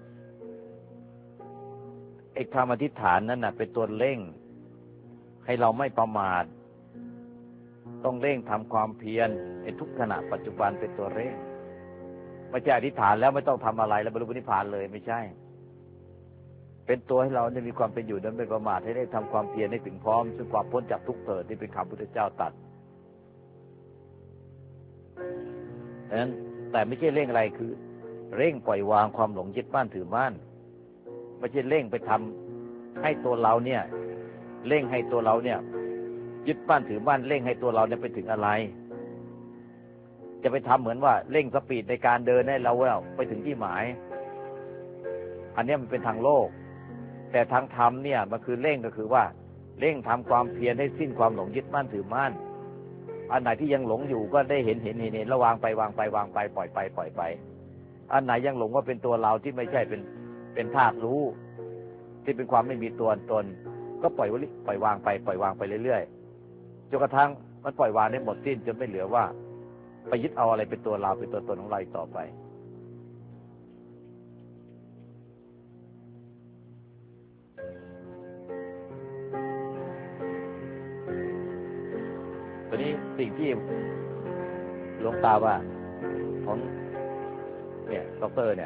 ไอ้คำอธิษฐานนั้นน่ะเป็นตัวเร่งให้เราไม่ประมาทต้องเร่งทำความเพียรในทุกขณะปัจจุบันเป็นตัวเร่งไม่ใช่อธิษฐานแล้วไม่ต้องทำอะไรแล้วบรรลุนิพพานเลยไม่ใช่เป็นตัวให้เราได้มีความเป็นอยู่นั้นไม่ประมาทให้ได้ทำความเพียรให้ถึงพร้อมซึ่งความพ้นจากทุกข์เกิดที่เป็นคำพุทธเจ้าตรัสดังนั้นแต่ไม่ใช่เร่งอะไรคือเร่งปล่อยวางความหลงยึดมั่นถือมั่นไม่ใช่เร่งไปทำให้ตัวเราเนี่ยเร่งให้ตัวเราเนี่ยยึดมั่นถือมั่นเร่งให้ตัวเราเนี่ยไปถึงอะไรจะไปทำเหมือนว่าเร่งสปีดในการเดินให้เราไปถึงที่หมายอันนี้มันเป็นทางโลกแต่ทางธรรมเนี่ยมันคือเร่งก็คือว่าเร่งทำความเพียรให้สิ้นความหลงยึดมั่นถือมั่นอันไหนที่ยังหลงอยู่ก็ได้เห็นแล้ววางไปปล่อยไปอันไหนยังหลงว่าเป็นตัวเราที่ไม่ใช่เป็นธาตุรู้ที่เป็นความไม่มีตัวตนก็ปล่อยวางไปเรื่อยๆจนกระทั่งมันปล่อยวางได้หมดสิ้นจนไม่เหลือว่าไปยึดเอาอะไรเป็นตัวเราเป็นตัวตนของเราต่อไปตอนนี้สิ่งที่หลวงตาว่าของเนี่ยด็อกเตอร์เนี่ย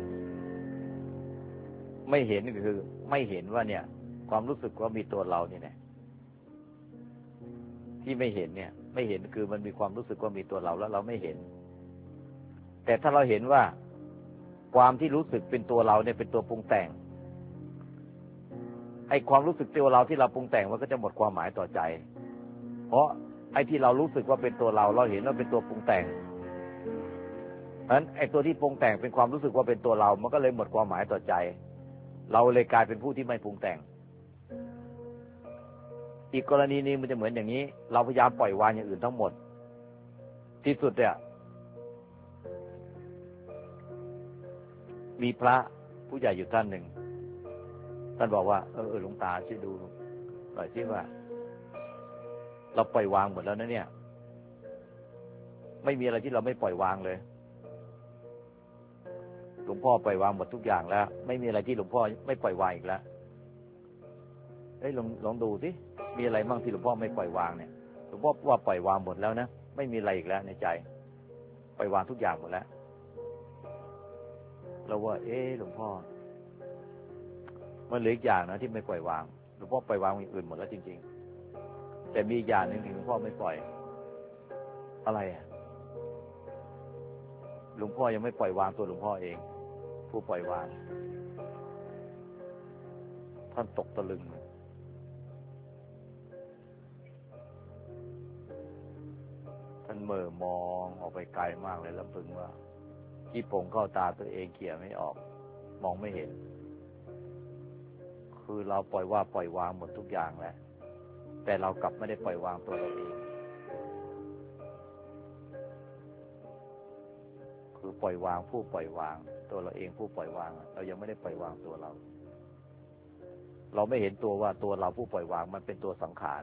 ไม่เห็นก็คือไม่เห็นว่าเนี่ยความรู้สึกว่ามีตัวเราเนี่ยที่ไม่เห็นเนี่ยไม่เห็นคือมันมีความรู้สึกว่ามีตัวเราแล้วเราไม่เห็นแต่ถ้าเราเห็นว่าความที่รู้สึกเป็นตัวเราเนี่ยเป็นตัวปรุงแต่งไอ้ความรู้สึกตัวเราที่เราปรุงแต่งมันก็จะหมดความหมายต่อใจเพราะไอ้ที่เรารู้สึกว่าเป็นตัวเราเห็นว่าเป็นตัวปรุงแต่งเพราะฉะนั้นไอ้ตัวที่ปรุงแต่งเป็นความรู้สึกว่าเป็นตัวเรามันก็เลยหมดความหมายต่อใจเราเลยกลายเป็นผู้ที่ไม่ปรุงแต่งอีกกรณีนึงมันจะเหมือนอย่างนี้เราพยายามปล่อยวางอย่างอื่นทั้งหมดที่สุดเนี่ยมีพระผู้ใหญ่อยู่ท่านหนึ่งท่านบอกว่าหลวงตาช่วยดูหน่อยสิว่าเราปล่อยวางหมดแล้วนะเนี่ยไม่มีอะไรที่เราไม่ปล่อยวางเลยหลวงพ่อปล่อยวางหมดทุกอย่างแล้วไม่มีอะไรที่หลวงพ่อไม่ปล่อยวางอีกแล้วลองดูสิมีอะไรบ้างที่หลวงพ่อไม่ปล่อยวางเนี่ยหลวงพ่อว่าปล่อยวางหมดแล้วนะไม่มีอะไรอีกแล้วในใจปล่อยวางทุกอย่างหมดแล้วเราว่าหลวงพ่อมันเหลืออีกอย่างนะที่ไม่ปล่อยวางหลวงพ่อปล่อยวางอย่างอื่นหมดแล้วจริงๆแต่มีอย่างหนึ่งที่หลวงพ่อไม่ปล่อยอะไรหลวงพ่อยังไม่ปล่อยวางตัวหลวงพ่อเองผู้ปล่อยวางท่านตกตะลึงท่านเหม่อมองออกไปไกลมากเลยลำพึงว่าขี้โป่งเข้าตาตัวเองเขี่ยไม่ออกมองไม่เห็นคือเราปล่อยวางหมดทุกอย่างแล้วแต่เรากลับไม่ได้ปล่อยวางตัวเราเองคคือปล่อยวางผู้ปล่อยวางตัวเราเองผู้ปล่อยวางเรายังไม่ได้ปล่อยวางตัวเราไม่เห็นตัวว่าตัวเราผู้ปล่อยวางมันเป็นตัวสังขาร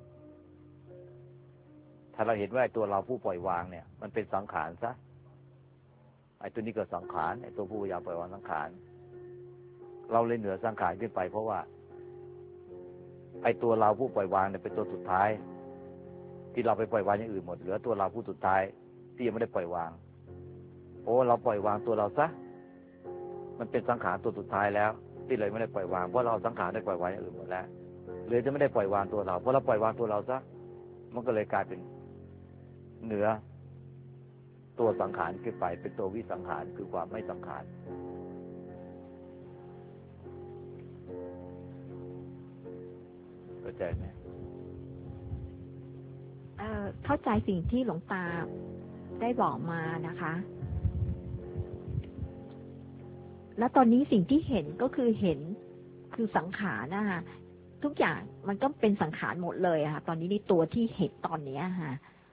ถ้าเราเห็นว่าตัวเราผู้ปล่อยวางเนี่ยมันเป็นสังขารซะไอ้ตัวนี้ก็สังขารไอ้ตัวผู้พยายามปล่อยวางสังขารเราเลยเหนือสังขารขึ้นไปเพราะว่าไอ้ตัวเราผู้ปล่อยวางเนี่ยเป็นตัวสุดท้ายที่เราไปปล่อยวางอย่างอื่นหมดเหลือตัวเราผู้สุดท้ายที่ยังไม่ได้ปล่อยวางโอ้เราปล่อยวางตัวเราซะมันเป็นสังขารตัวสุดท้ายแล้วที่เลยไม่ได้ปล่อยวางเพราะเราสังขารได้ปล่อยวางอย่างอื่นหมดแล้วเลยจะไม่ได้ปล่อยวางตัวเราเพราะเราปล่อยวางตัวเราซะมันก็เลยกลายเป็นเหนือตัวสังขารขึ้นไปเป็นตัววิสังขารคือความไม่สังขารเข้าใจไหมเข้าใจสิ่งที่หลวงตาได้บอกมานะคะแล้วตอนนี้สิ่งที่เห็นก็คือเห็นคือสังขารนะคะทุกอย่างมันก็เป็นสังขารหมดเลยค่ะตอนนี้ในตัวที่เห็นตอนนี้ค่ะ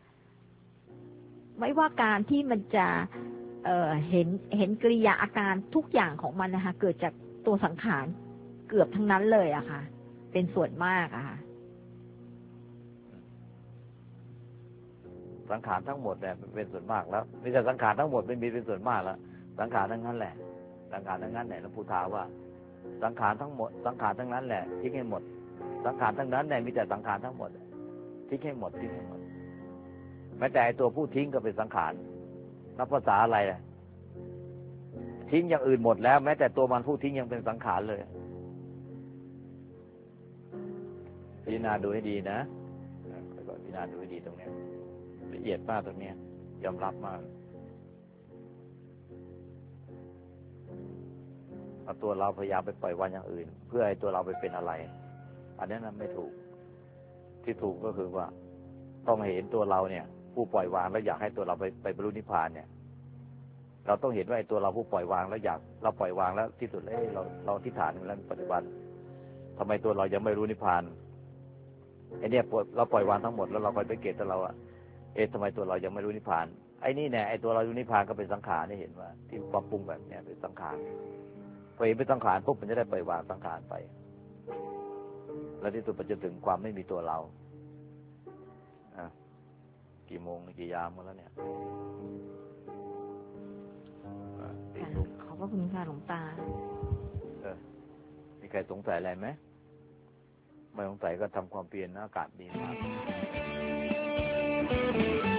ไม่ว่าการที่มันจะเห็นกริยาอาการทุกอย่างของมันนะคะเกิดจากตัวสังขารเกือบทั้งนั้นเลยอะค่ะเป็นส่วนมากอะค่ะสังขารทั้งหมดเนี่ยเป็นส่วนมากแล้วไม่ใช่สังขารทั้งหมดไม่มีเป็นส่วนมากแล้วสังขารทั้งนั้นแหละสังขารทั้งนั้นแหละหลวงปู่ถามว่าสังขารทั้งหมดสังขารทั้งนั้นแหละทิ้งให้หมดสังขารทั้งนั้นเนี่ยมีแต่สังขารทั้งหมดทิ้งให้หมดทิ้งให้หมดแม้แต่ตัวผู้ทิ้งก็เป็นสังขารนับภาษาอะไรล่ะทิ้งอย่างอื่นหมดแล้วแม้แต่ตัวมันผู้ทิ้งยังเป็นสังขารเลยพิจารณาดูให้ดีนะก็พิจารณาดูให้ดีตรงนี้ละเอียดมากตรงนี้ยอมรับมากเอาตัวเราพยายามไปปล่อยวางอย่างอื่นเพื่อให้ตัวเราไปเป็นอะไรอันนี้นั้นไม่ถูกที่ถูกก็คือว่าต้องเห็นตัวเราเนี่ยผู้ปล่อยวางแล้วอยากให้ตัวเราไปบรรลุนิพพานเนี่ยเราต้องเห็นว่าไอ้ตัวเราผู้ปล่อยวางแล้วอยากเราปล่อยวางแล้วที่สุดเลยเราที่ฐานแล้วปัจจุบันทำไมตัวเรายังไม่รู้นิพพานไอ้เนี่ยเราปล่อยวางทั้งหมดแล้วเราคอยไปเกตตัวเราอะทำไมตัวเรายังไม่รู้นิพพานไอ้นี่เนี่ยไอ้ตัวเรารู้นิพพานก็เป็นสังขารนี่เห็นว่าที่ความปรุงแบบเนี้ยเป็นสังขารพอเห็นเป็นสังขารปุ๊บมันจะได้ปล่อยวางสังขารไปแล้วที่สุดมันจะถึงความไม่มีตัวเรากี่โมงกี่ยามกันแล้วเนี่ยขอบพระคุณค่ะหลวงตามีใครสงสัยอะไรไหมไม่สงสัยก็ทำความเพียรนะอากาศดีมาก